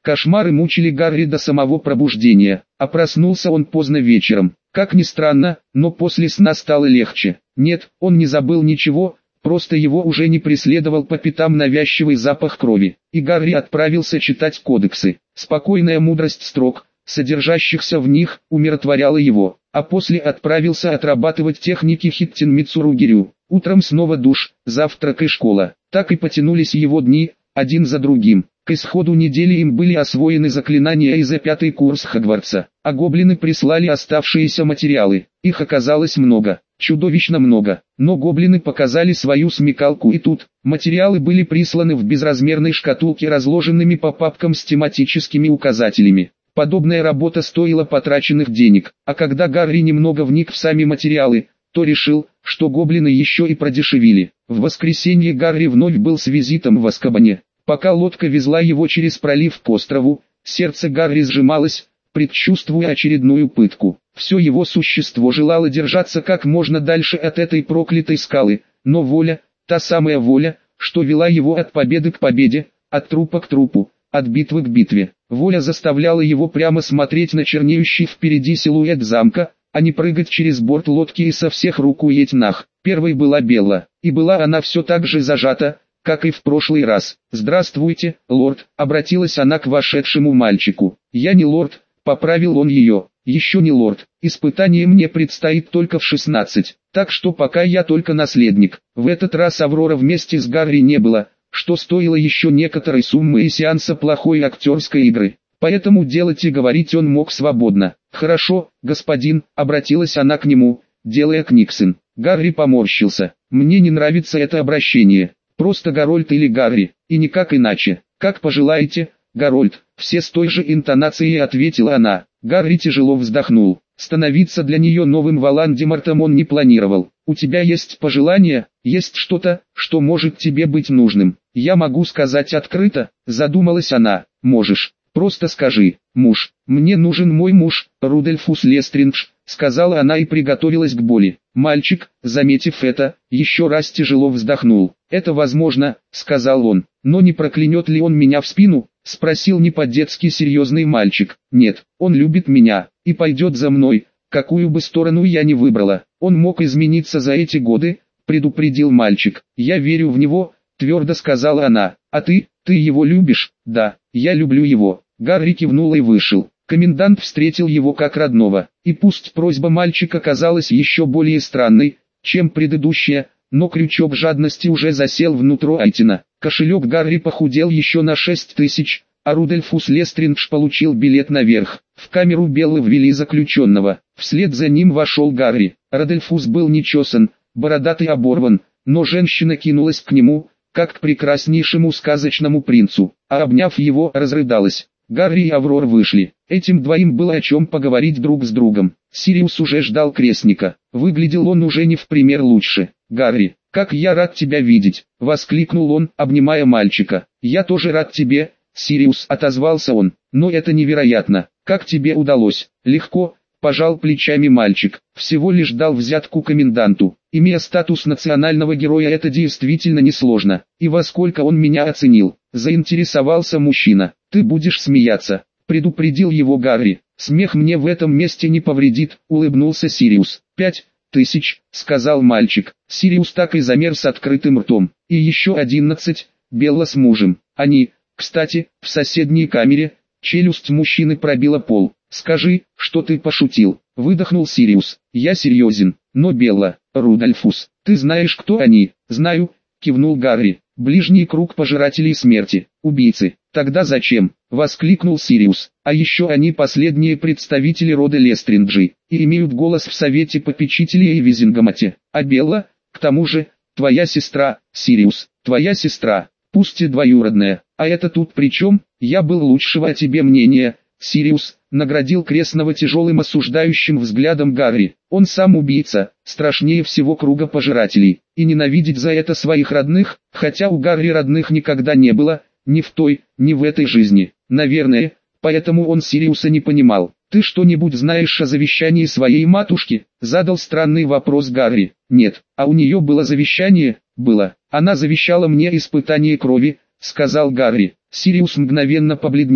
Кошмары мучили Гарри до самого пробуждения, а проснулся он поздно вечером. Как ни странно, но после сна стало легче. Нет, он не забыл ничего, просто его уже не преследовал по пятам навязчивый запах крови, и Гарри отправился читать кодексы. Спокойная мудрость строк, содержащихся в них, умиротворяла его, а после отправился отрабатывать техники Хиттин Мицуругирю. Утром снова душ, завтрак и школа. Так и потянулись его дни, один за другим. К исходу недели им были освоены заклинания и за 5-й курс Хогвартса, а гоблины прислали оставшиеся материалы. Их оказалось много, чудовищно много, но гоблины показали свою смекалку, и тут материалы были присланы в безразмерной шкатулке, разложенными по папкам с тематическими указателями. Подобная работа стоила потраченных денег, а когда Гарри немного вник в сами материалы, то решил, что гоблины еще и продешевили. В воскресенье Гарри вновь был с визитом в Азкабане. Пока лодка везла его через пролив к острову, сердце Гарри сжималось, предчувствуя очередную пытку. Все его существо желало держаться как можно дальше от этой проклятой скалы, но воля, та самая воля, что вела его от победы к победе, от трупа к трупу, от битвы к битве. Воля заставляла его прямо смотреть на чернеющий впереди силуэт замка, а не прыгать через борт лодки и со всех рук уеть нах. Первой была Белла, и была она все так же зажата, как и в прошлый раз. «Здравствуйте, лорд», — обратилась она к вошедшему мальчику. «Я не лорд», — поправил он ее. «Еще не лорд, испытание мне предстоит только в 16, так что пока я только наследник». В этот раз Аврора вместе с Гарри не было, что стоило еще некоторой суммы и сеанса плохой актерской игры. Поэтому делать и говорить он мог свободно. «Хорошо, господин», — обратилась она к нему, делая Книксон. Гарри поморщился. «Мне не нравится это обращение. Просто Гарольд или Гарри, и никак иначе. Как пожелаете, Гарольд», — все с той же интонацией ответила она. Гарри тяжело вздохнул. Становиться для нее новым Волан-де-Мортом он не планировал. «У тебя есть пожелания, есть что-то, что может тебе быть нужным?» «Я могу сказать открыто», — задумалась она. «Можешь. Просто скажи, муж, мне нужен мой муж, Рудольфус Лестриндж», — сказала она и приготовилась к боли. Мальчик, заметив это, еще раз тяжело вздохнул. «Это возможно», — сказал он. «Но не проклянет ли он меня в спину?» — спросил не по-детски серьезный мальчик. «Нет, он любит меня, и пойдет за мной, какую бы сторону я ни выбрала. Он мог измениться за эти годы», — предупредил мальчик. «Я верю в него», — твердо сказала она. «А ты его любишь?» «Да, я люблю его». Гарри кивнул и вышел. Комендант встретил его как родного, и пусть просьба мальчика казалась еще более странной, чем предыдущая, но крючок жадности уже засел внутрь Айтина. Кошелек Гарри похудел еще на 6000, а Рудольфус Лестриндж получил билет наверх. В камеру Беллы ввели заключенного. Вслед за ним вошел Гарри. Рудольфус был нечесан, бородатый оборван, но женщина кинулась к нему, как к прекраснейшему сказочному принцу, а обняв его, разрыдалась. Гарри и Аврора вышли. Этим двоим было о чем поговорить друг с другом. Сириус уже ждал крестника. Выглядел он уже не в пример лучше. «Гарри, как я рад тебя видеть!» — воскликнул он, обнимая мальчика. «Я тоже рад тебе, Сириус», — отозвался он. «Но это невероятно. Как тебе удалось?» «Легко», — пожал плечами мальчик. «Всего лишь дал взятку коменданту. Имея статус национального героя, это действительно несложно. И во сколько он меня оценил?» — заинтересовался мужчина. «Ты будешь смеяться», — предупредил его Гарри. «Смех мне в этом месте не повредит», — улыбнулся Сириус. 5000, — сказал мальчик. Сириус так и замер с открытым ртом. «И еще 11, Белла с мужем. Они, кстати, в соседней камере». Челюсть мужчины пробила пол. «Скажи, что ты пошутил», — выдохнул Сириус. «Я серьезен, но Белла, Рудольфус, ты знаешь, кто они?» «Знаю», — кивнул Гарри. «Ближний круг пожирателей смерти, убийцы». «Тогда зачем?» — воскликнул Сириус. «А еще они последние представители рода Лестринджи, и имеют голос в Совете Попечителей и Визингамате. А Белла, к тому же, твоя сестра, Сириус, твоя сестра, пусть и двоюродная. А это тут при чем? Я был лучшего о тебе мнения». Сириус наградил крестного тяжелым осуждающим взглядом Гарри. «Он сам убийца, страшнее всего круга пожирателей, и ненавидеть за это своих родных, хотя у Гарри родных никогда не было, ни в той, ни в этой жизни, наверное, поэтому он Сириуса не понимал. «Ты что-нибудь знаешь о завещании своей матушки?» — задал странный вопрос Гарри. «Нет, а у нее было завещание?» «Было. Она завещала мне испытание крови», — сказал Гарри. Сириус мгновенно побледнел,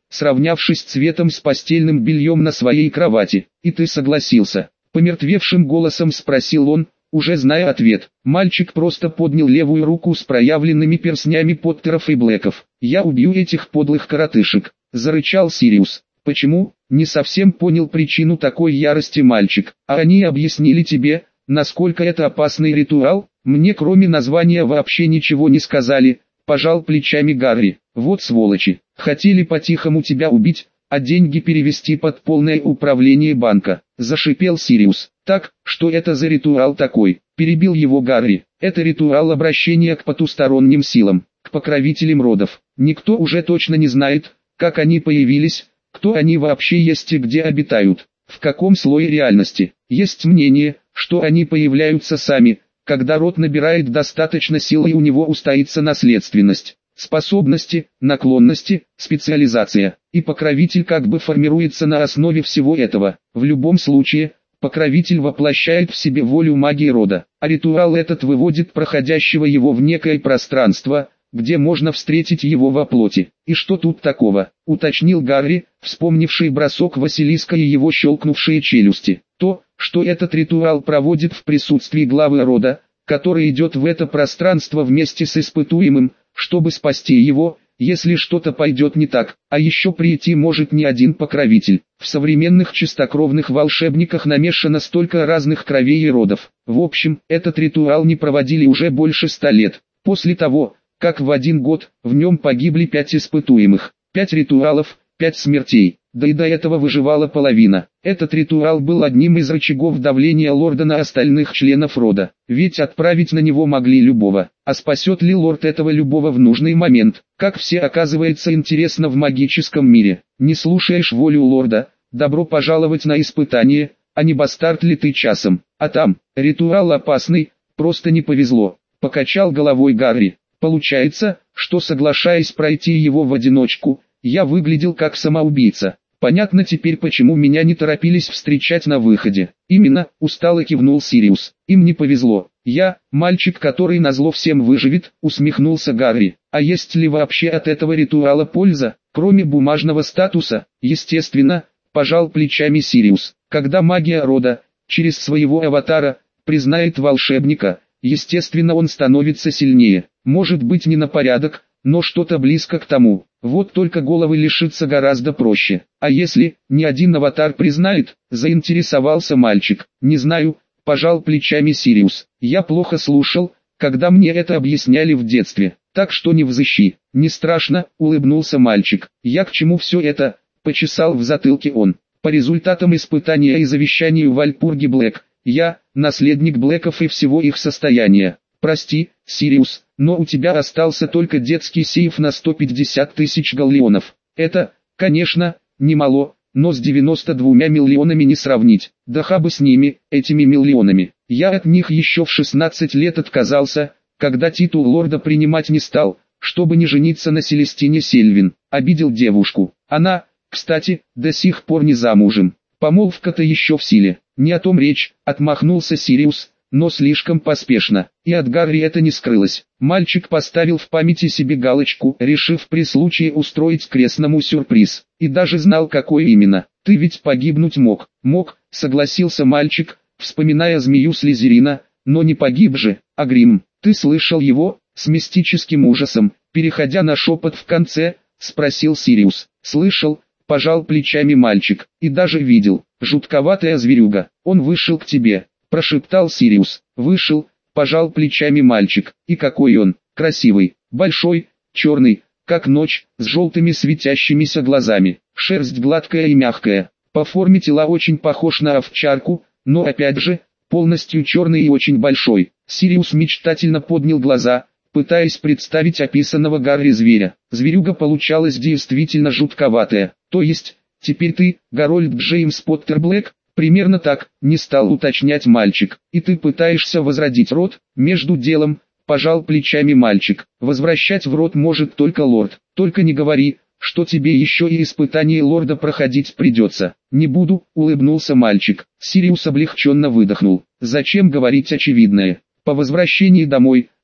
сравнявшись цветом с постельным бельем на своей кровати. «И ты согласился?» — помертвевшим голосом спросил он, уже зная ответ. Мальчик просто поднял левую руку с проявленными перстнями Поттеров и Блэков. «Я убью этих подлых коротышек», — зарычал Сириус. «Почему?» — не совсем понял причину такой ярости мальчик. «А они объяснили тебе, насколько это опасный ритуал?» «Мне кроме названия вообще ничего не сказали», — пожал плечами Гарри. «Вот сволочи, хотели по-тихому тебя убить, а деньги перевести под полное управление банка», — зашипел Сириус. «Так, что это за ритуал такой?» — перебил его Гарри. «Это ритуал обращения к потусторонним силам, к покровителям родов. Никто уже точно не знает, как они появились, кто они вообще есть и где обитают, в каком слое реальности. Есть мнение, что они появляются сами, когда род набирает достаточно силы и у него устоится наследственность, способности, наклонности, специализация, и покровитель как бы формируется на основе всего этого. В любом случае, покровитель воплощает в себе волю магии рода, а ритуал этот выводит проходящего его в некое пространство, где можно встретить его во плоти. «И что тут такого?» — уточнил Гарри, вспомнивший бросок Василиска и его щелкнувшие челюсти. «То, что этот ритуал проводит в присутствии главы рода, который идет в это пространство вместе с испытуемым, чтобы спасти его, если что-то пойдет не так, а еще прийти может не один покровитель. В современных чистокровных волшебниках намешано столько разных кровей и родов. В общем, этот ритуал не проводили уже больше 100 лет. После того, как в один год в нем погибли 5 испытуемых, 5 ритуалов, 5 смертей, да и до этого выживала половина. Этот ритуал был одним из рычагов давления лорда на остальных членов рода, ведь отправить на него могли любого. А спасет ли лорд этого любого в нужный момент? Как все оказывается интересно в магическом мире. Не слушаешь волю лорда, добро пожаловать на испытание, а не бастард ли ты часом. А там, ритуал опасный, просто не повезло. Покачал головой Гарри. Получается, что соглашаясь пройти его в одиночку, я выглядел как самоубийца. Понятно теперь, почему меня не торопились встречать на выходе. Именно, устало кивнул Сириус. Им не повезло. Я, мальчик, который назло всем выживет, усмехнулся Гарри. А есть ли вообще от этого ритуала польза, кроме бумажного статуса? Естественно, пожал плечами Сириус. Когда магия рода, через своего аватара, признает волшебника, естественно он становится сильнее. Может быть не на порядок, но что-то близко к тому. Вот только головы лишиться гораздо проще. А если ни один аватар признает, заинтересовался мальчик. Не знаю, пожал плечами Сириус. Я плохо слушал, когда мне это объясняли в детстве. Так что не взыщи. Не страшно, улыбнулся мальчик. Я к чему все это? Почесал в затылке он. По результатам испытания и завещанию Вальпурги Блэк, я, наследник Блэков и всего их состояния. Прости, Сириус, но у тебя остался только детский сейф на 150 тысяч галлеонов. Это, конечно, немало, но с 92 миллионами не сравнить. Да хабы с ними, этими миллионами. Я от них еще в 16 лет отказался, когда титул лорда принимать не стал, чтобы не жениться на Селестине Сельвин. Обидел девушку. Она, кстати, до сих пор не замужем. Помолвка-то еще в силе. Не о том речь, отмахнулся Сириус, но слишком поспешно, и от Гарри это не скрылось. Мальчик поставил в памяти себе галочку, решив при случае устроить крестному сюрприз, и даже знал, какой именно. «Ты ведь погибнуть мог». «Мог», согласился мальчик, вспоминая змею Слизерина, «но не погиб же, а Грим. Ты слышал его?» С мистическим ужасом, переходя на шепот в конце, спросил Сириус. «Слышал», пожал плечами мальчик, «и даже видел. Жутковатая зверюга. Он вышел к тебе», прошептал Сириус. «Вышел», пожал плечами мальчик. «И какой он, красивый, большой, черный, как ночь, с желтыми светящимися глазами, шерсть гладкая и мягкая, по форме тела очень похож на овчарку, но опять же, полностью черный и очень большой». Сириус мечтательно поднял глаза, пытаясь представить описанного Гарри зверя. Зверюга получалась действительно жутковатая. «То есть, теперь ты, Гарольд Джеймс Поттер Блэк?» «Примерно так», не стал уточнять мальчик. «И ты пытаешься возродить род?» «Между делом», пожал плечами мальчик. «Возвращать в род может только лорд. Только не говори, что тебе еще и испытание лорда проходить придется». «Не буду», улыбнулся мальчик. Сириус облегченно выдохнул. «Зачем говорить очевидное? По возвращении домой,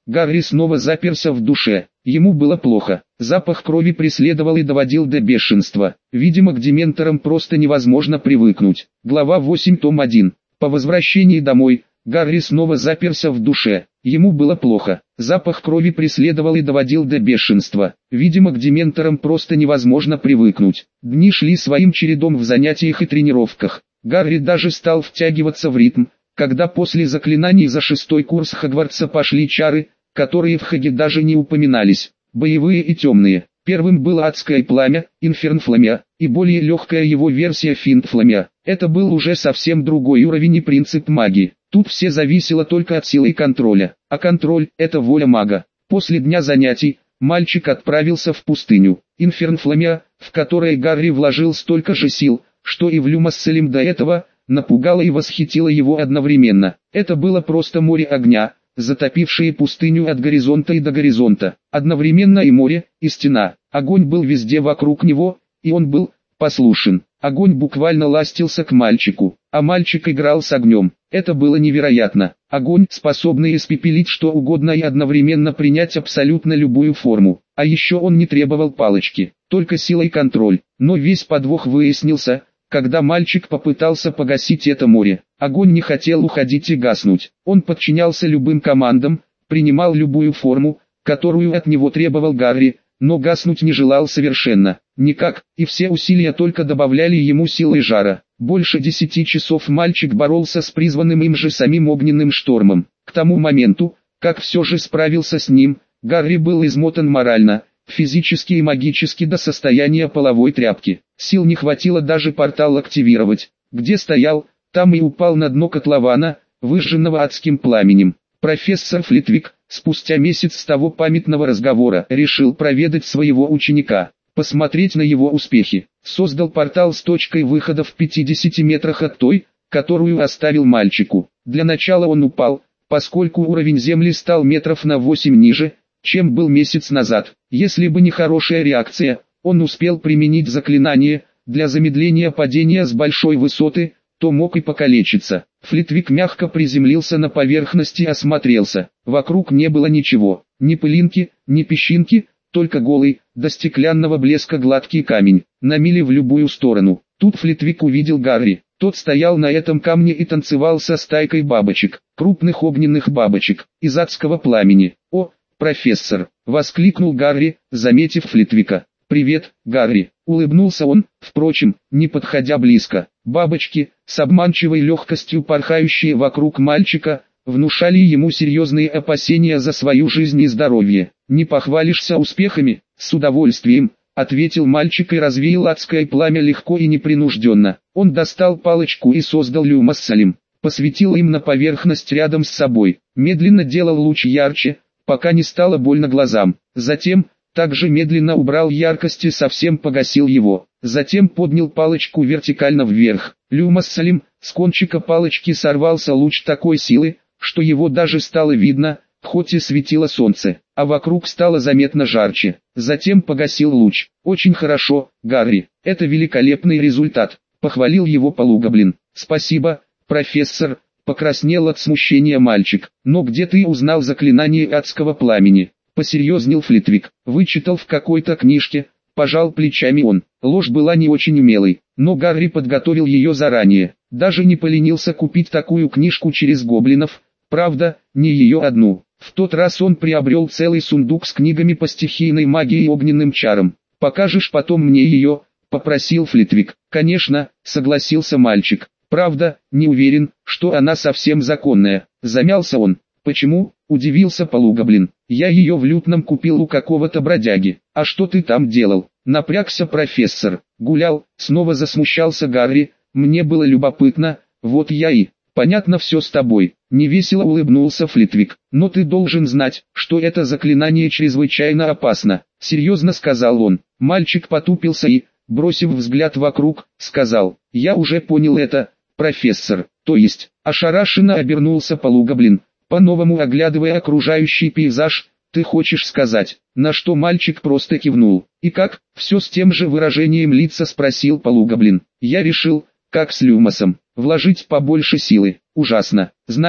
Гарри снова заперся в душе. Ему было плохо. Запах крови преследовал и доводил до бешенства. Видимо, к дементорам просто невозможно привыкнуть. Глава 8, том 1. По возвращении домой, Гарри снова заперся в душе. Ему было плохо. Запах крови преследовал и доводил до бешенства. Видимо, к дементорам просто невозможно привыкнуть. Дни шли своим чередом в занятиях и тренировках. Гарри даже стал втягиваться в ритм, когда после заклинаний за 6-й курс Хогвартса пошли чары, которые в Хаге даже не упоминались, боевые и темные. Первым было адское пламя, инфернфламя, и более легкая его версия финтфламя. Это был уже совсем другой уровень и принцип магии. Тут все зависело только от силы и контроля, а контроль – это воля мага. После дня занятий, мальчик отправился в пустыню. Инфернфламя, в которое Гарри вложил столько же сил, что и в Люмасселем до этого, напугало и восхитило его одновременно. Это было просто море огня, затопившее пустыню от горизонта и до горизонта. Одновременно и море, и стена. Огонь был везде вокруг него, и он был послушен. Огонь буквально ластился к мальчику, а мальчик играл с огнем. Это было невероятно. Огонь, способный испепелить что угодно и одновременно принять абсолютно любую форму. А еще он не требовал палочки, только сила и контроль. Но весь подвох выяснился, когда мальчик попытался погасить это море. Огонь не хотел уходить и гаснуть. Он подчинялся любым командам, принимал любую форму, которую от него требовал Гарри, но гаснуть не желал совершенно. Никак, и все усилия только добавляли ему силы и жара. Больше 10 часов мальчик боролся с призванным им же самим огненным штормом. К тому моменту, как все же справился с ним, Гарри был измотан морально, физически и магически до состояния половой тряпки. Сил не хватило даже портал активировать. Где стоял, там и упал на дно котлована, выжженного адским пламенем. Профессор Флитвик, спустя месяц с того памятного разговора, решил проведать своего ученика, посмотреть на его успехи. Создал портал с точкой выхода в 50 метрах от той, которую оставил мальчику. Для начала он упал, поскольку уровень земли стал метров на 8 ниже, чем был месяц назад. Если бы не хорошая реакция, он успел применить заклинание для замедления падения с большой высоты, то мог и покалечиться. Флитвик мягко приземлился на поверхность и осмотрелся. Вокруг не было ничего, ни пылинки, ни песчинки, только голый, до стеклянного блеска гладкий камень, на мили в любую сторону. Тут Флитвик увидел Гарри. Тот стоял на этом камне и танцевал со стайкой бабочек, крупных огненных бабочек, из адского пламени. «О, профессор!» — воскликнул Гарри, заметив Флитвика. «Привет, Гарри!» — улыбнулся он, впрочем, не подходя близко. Бабочки, с обманчивой легкостью порхающие вокруг мальчика, внушали ему серьезные опасения за свою жизнь и здоровье. «Не похвалишься успехами?» «С удовольствием», — ответил мальчик и развеял адское пламя легко и непринужденно. Он достал палочку и создал люмассалим, посветил им на поверхность рядом с собой, медленно делал луч ярче, пока не стало больно глазам. Затем, также медленно убрал яркость и совсем погасил его. Затем поднял палочку вертикально вверх. Люмассалим, с кончика палочки сорвался луч такой силы, что его даже стало видно, хоть и светило солнце, а вокруг стало заметно жарче. Затем погасил луч. «Очень хорошо, Гарри, это великолепный результат», — похвалил его полугоблин. «Спасибо, профессор», — покраснел от смущения мальчик. «Но где ты узнал заклинание адского пламени?» — посерьезнел Флитвик. «Вычитал в какой-то книжке», — пожал плечами он. Ложь была не очень умелой, но Гарри подготовил ее заранее. Даже не поленился купить такую книжку через гоблинов, правда, не ее одну. В тот раз он приобрел целый сундук с книгами по стихийной магии и огненным чарам. «Покажешь потом мне ее?» — попросил Флитвик. «Конечно», — согласился мальчик. «Правда, не уверен, что она совсем законная». Замялся он. «Почему?» — удивился полугоблин. «Я ее в Лютном купил у какого-то бродяги». «А что ты там делал?» — напрягся профессор. «Гулял», — снова засмущался Гарри. «Мне было любопытно, вот я и...» «Понятно все с тобой», — невесело улыбнулся Флитвик. «Но ты должен знать, что это заклинание чрезвычайно опасно», — серьезно сказал он. Мальчик потупился и, бросив взгляд вокруг, сказал: «Я уже понял это, профессор». «То есть?» — ошарашенно обернулся полугоблин, по-новому оглядывая окружающий пейзаж. «Ты хочешь сказать?» На что мальчик просто кивнул. «И как?» — все с тем же выражением лица спросил полугоблин. «Я решил, как с Люмасом, вложить побольше силы». «Ужасно. Знаю»,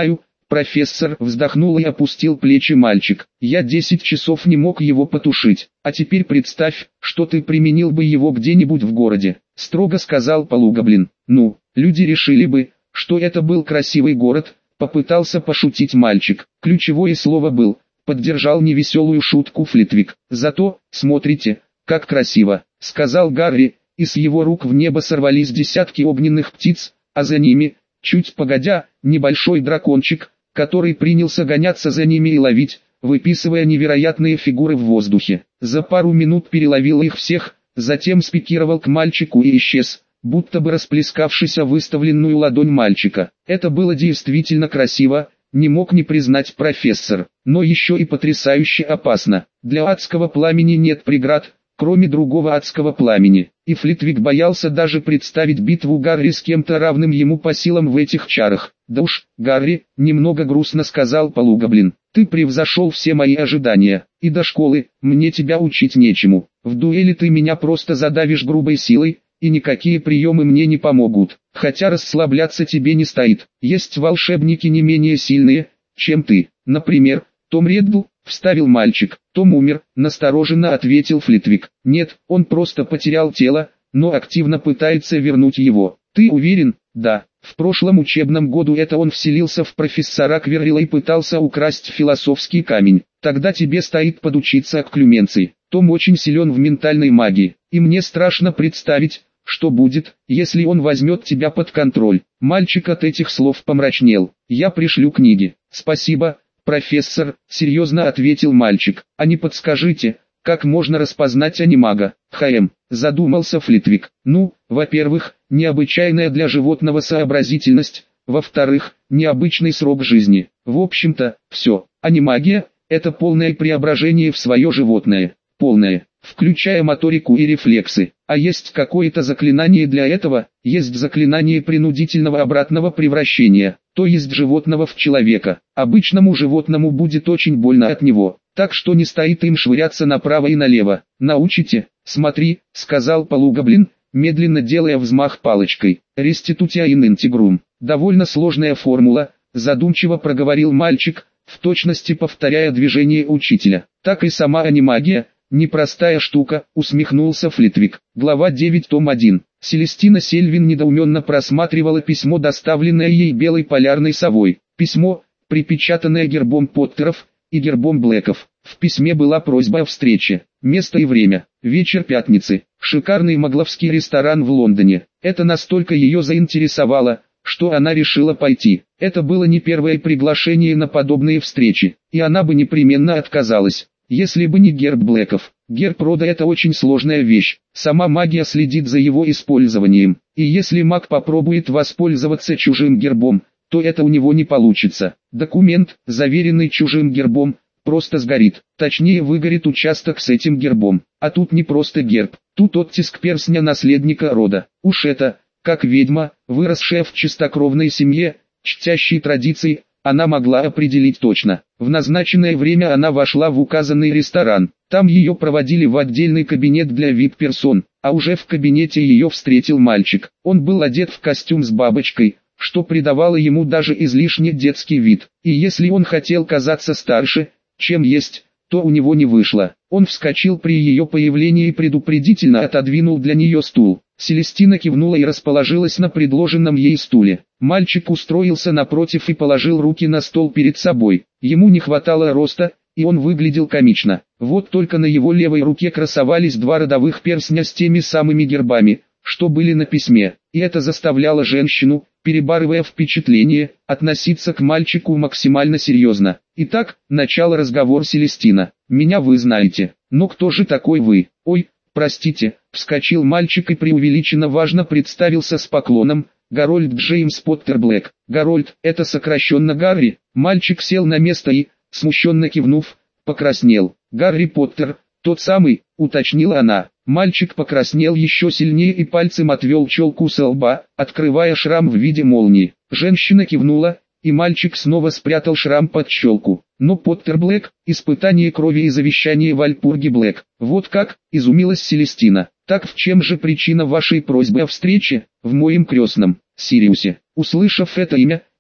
Профессор вздохнул и опустил плечи мальчик. Я 10 часов не мог его потушить. А теперь представь, что ты применил бы его где-нибудь в городе. Строго сказал Полугоблин. Ну, люди решили бы, что это был красивый город, попытался пошутить мальчик. Ключевое слово был, поддержал невеселую шутку Флитвик. Зато, смотрите, как красиво, сказал Гарри, и с его рук в небо сорвались десятки огненных птиц, а за ними, чуть погодя, небольшой дракончик, который принялся гоняться за ними и ловить, выписывая невероятные фигуры в воздухе. За пару минут переловил их всех, затем спикировал к мальчику и исчез, будто бы расплескавшись о выставленную ладонь мальчика. Это было действительно красиво, не мог не признать профессор, но еще и потрясающе опасно. Для адского пламени нет преград, кроме другого адского пламени, и Флитвик боялся даже представить битву Гарри с кем-то равным ему по силам в этих чарах. «Да уж, Гарри», — немного грустно сказал Полугоблин, — «ты превзошел все мои ожидания, и до школы, мне тебя учить нечему. В дуэли ты меня просто задавишь грубой силой, и никакие приемы мне не помогут, хотя расслабляться тебе не стоит. Есть волшебники не менее сильные, чем ты, например, Том Реддл», — вставил мальчик. «Том умер», — настороженно ответил Флитвик. «Нет, он просто потерял тело, но активно пытается вернуть его». «Ты уверен?» «Да. В прошлом учебном году это он вселился в профессора Квиррелла и пытался украсть философский камень. Тогда тебе стоит подучиться к Клюменции. Том очень силен в ментальной магии, и мне страшно представить, что будет, если он возьмет тебя под контроль». Мальчик от этих слов помрачнел. «Я пришлю книги». «Спасибо, профессор», — серьезно ответил мальчик. «А не подскажите, как можно распознать анимага?» Задумался Флитвик. «Ну, во-первых, необычайная для животного сообразительность, во-вторых, необычный срок жизни. В общем-то, все. Анимагия — это полное преображение в свое животное. Полное, включая моторику и рефлексы. А есть какое-то заклинание для этого? Есть заклинание принудительного обратного превращения, то есть животного в человека. Обычному животному будет очень больно от него, так что не стоит им швыряться направо и налево. Научите?» «Смотри», — сказал Полугоблин, медленно делая взмах палочкой. «Restitutio in integrum». «Довольно сложная формула», — задумчиво проговорил мальчик, в точности повторяя движение учителя. «Так и сама анимагия, непростая штука», — усмехнулся Флитвик. Глава 9, том 1. Селестина Сельвин недоуменно просматривала письмо, доставленное ей белой полярной совой. Письмо, припечатанное гербом Поттеров и гербом Блэков. В письме была просьба о встрече. Место и время. Вечер пятницы. Шикарный могловский ресторан в Лондоне. Это настолько ее заинтересовало, что она решила пойти. Это было не первое приглашение на подобные встречи, и она бы непременно отказалась, если бы не герб Блэков. Герб рода — это очень сложная вещь. Сама магия следит за его использованием, и если маг попробует воспользоваться чужим гербом, то это у него не получится. Документ, заверенный чужим гербом, просто сгорит. Точнее, выгорит участок с этим гербом. А тут не просто герб, тут оттиск перстня наследника рода. Уж это, как ведьма, выросшая в чистокровной семье, чтящей традиции, она могла определить точно. В назначенное время она вошла в указанный ресторан. Там ее проводили в отдельный кабинет для VIP-персон, а уже в кабинете ее встретил мальчик. Он был одет в костюм с бабочкой, что придавало ему даже излишне детский вид. И если он хотел казаться старше, чем есть, то у него не вышло. Он вскочил при ее появлении и предупредительно отодвинул для нее стул. Селестина кивнула и расположилась на предложенном ей стуле. Мальчик устроился напротив и положил руки на стол перед собой. Ему не хватало роста, и он выглядел комично. Вот только на его левой руке красовались два родовых перстня с теми самыми гербами, что были на письме, и это заставляло женщину, перебарывая впечатление, относиться к мальчику максимально серьезно. «Итак, начало разговор, Селестина. Меня вы знаете, но кто же такой вы?» «Ой, простите», — вскочил мальчик и преувеличенно важно представился с поклоном. «Гарольд Джеймс Поттер Блэк». «Гарольд, это сокращенно Гарри». Мальчик сел на место и, смущенно кивнув, покраснел. «Гарри Поттер, тот самый», — уточнила она. Мальчик покраснел еще сильнее и пальцем отвел челку со лба, открывая шрам в виде молнии. Женщина кивнула, и мальчик снова спрятал шрам под челку. «Но Поттер Блэк, испытание крови и завещание Вальпурги Блэк». «Вот как?» — изумилась Селестина. «Так в чем же причина вашей просьбы о встрече?» «В моем крестном, Сириусе». Услышав это имя,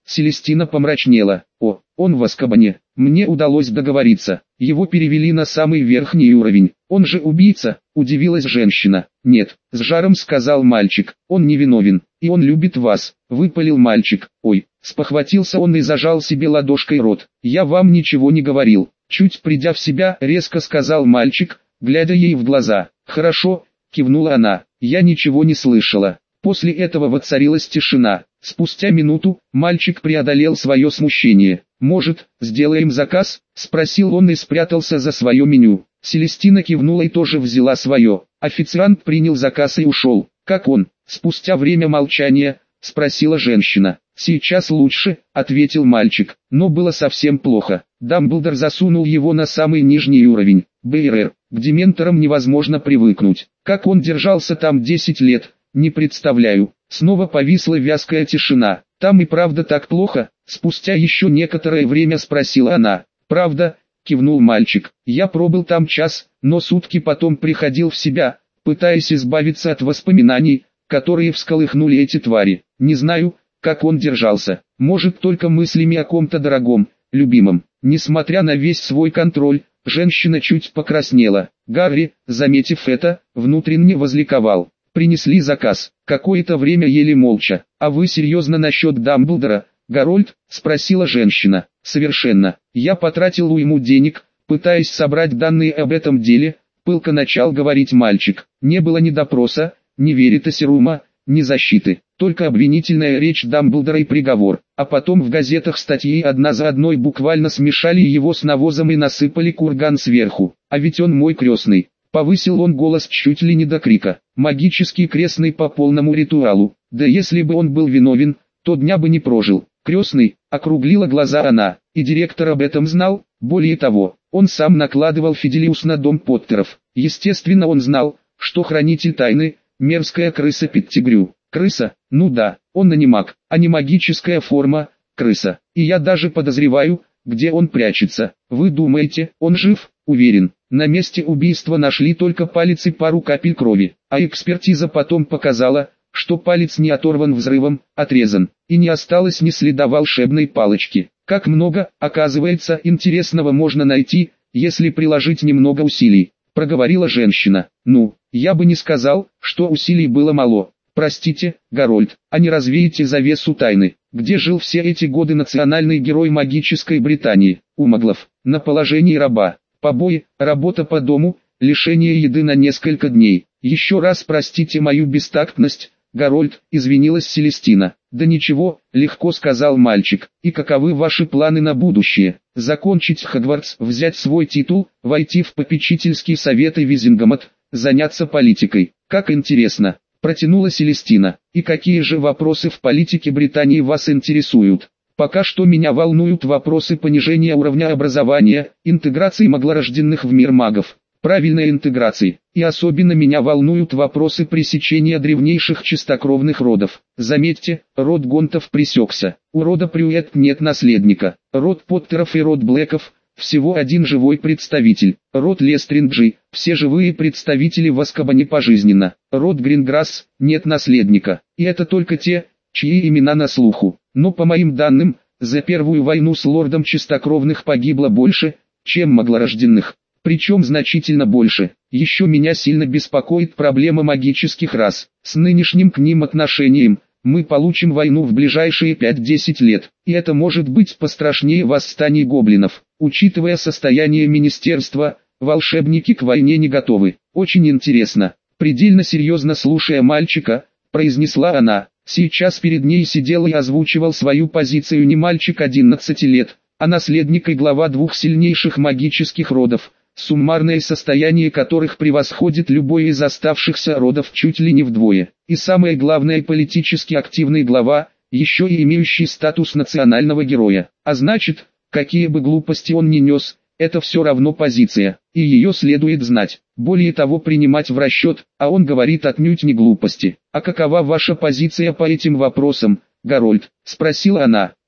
Селестина помрачнела. О, он в Азкабане. Мне удалось договориться. Его перевели на самый верхний уровень. Он же убийца, удивилась женщина. Нет, с жаром сказал мальчик. Он не виновен, и он любит вас, выпалил мальчик. Ой, спохватился он и зажал себе ладошкой рот. Я вам ничего не говорил. Чуть придя в себя, резко сказал мальчик, глядя ей в глаза. Хорошо, кивнула она. Я ничего не слышала. После этого воцарилась тишина. Спустя минуту, мальчик преодолел свое смущение. «Может, сделаем заказ?» – спросил он и спрятался за свое меню. Селестина кивнула и тоже взяла свое. Официант принял заказ и ушел. «Как он?» – спустя время молчания, спросила женщина. «Сейчас лучше», – ответил мальчик, но было совсем плохо. Дамблдор засунул его на самый нижний уровень. БРР. К дементорам невозможно привыкнуть. Как он держался там 10 лет, не представляю. Снова повисла вязкая тишина. «Там и правда так плохо?» Спустя еще некоторое время спросила она. «Правда?» – кивнул мальчик. «Я пробыл там час, но сутки потом приходил в себя, пытаясь избавиться от воспоминаний, которые всколыхнули эти твари. Не знаю, как он держался. Может, только мыслями о ком-то дорогом, любимом». Несмотря на весь свой контроль, женщина чуть покраснела. Гарри, заметив это, внутренне возликовал. Принесли заказ. Какое-то время ели молча. «А вы серьезно насчет Дамблдора, Гарольд?» – спросила женщина. «Совершенно. Я потратил уйму денег, пытаясь собрать данные об этом деле», – пылко начал говорить мальчик. Не было ни допроса, ни веритасирума, ни защиты. Только обвинительная речь Дамблдора и приговор. А потом в газетах статьи одна за одной буквально смешали его с навозом и насыпали курган сверху. А ведь он мой крестный. Повысил он голос чуть ли не до крика. Магический крестный по полному ритуалу. Да если бы он был виновен, то дня бы не прожил. Крестный, округлила глаза она, и директор об этом знал. Более того, он сам накладывал Фиделиус на дом Поттеров. Естественно, он знал, что хранитель тайны – мерзкая крыса Петтигрю. Крыса? Ну да, он анимаг, а не магическая форма – крыса. И я даже подозреваю, где он прячется. Вы думаете, он жив? Уверен. На месте убийства нашли только палец и пару капель крови, а экспертиза потом показала, что палец не оторван взрывом, отрезан, и не осталось ни следа волшебной палочки. Как много, оказывается, интересного можно найти, если приложить немного усилий, проговорила женщина. Ну, я бы не сказал, что усилий было мало. Простите, Гарольд, а не развеете завесу тайны, где жил все эти годы национальный герой магической Британии, Умаглов, на положении раба. Побои, работа по дому, лишение еды на несколько дней. Еще раз простите мою бестактность, Гарольд, извинилась Селестина. Да ничего, легко сказал мальчик. И каковы ваши планы на будущее? Закончить Хогвартс, взять свой титул, войти в попечительский совет и Визингомат, заняться политикой. Как интересно, протянула Селестина. И какие же вопросы в политике Британии вас интересуют? Пока что меня волнуют вопросы понижения уровня образования, интеграции маглорожденных в мир магов, правильной интеграции, и особенно меня волнуют вопросы пресечения древнейших чистокровных родов. Заметьте, род Гонтов пресекся, у рода Прюэт нет наследника, род Поттеров и род Блэков – всего один живой представитель, род Лестринджи – все живые представители в Азкабане пожизненно, род Гринграсс – нет наследника, и это только те, чьи имена на слуху. Но по моим данным, за первую войну с лордом чистокровных погибло больше, чем маглорожденных, причем значительно больше. Еще меня сильно беспокоит проблема магических рас. С нынешним к ним отношением, мы получим войну в ближайшие 5-10 лет, и это может быть пострашнее восстаний гоблинов. Учитывая состояние министерства, волшебники к войне не готовы. Очень интересно. Предельно серьезно слушая мальчика, произнесла она. Сейчас перед ней сидел и озвучивал свою позицию не мальчик 11 лет, а наследник и глава двух сильнейших магических родов, суммарное состояние которых превосходит любой из оставшихся родов чуть ли не вдвое. И самое главное, политически активный глава, еще и имеющий статус национального героя. А значит, какие бы глупости он ни нес, это все равно позиция, и ее следует знать, более того принимать в расчет, а он говорит отнюдь не глупости. «А какова ваша позиция по этим вопросам, Гарольд?» – спросила она.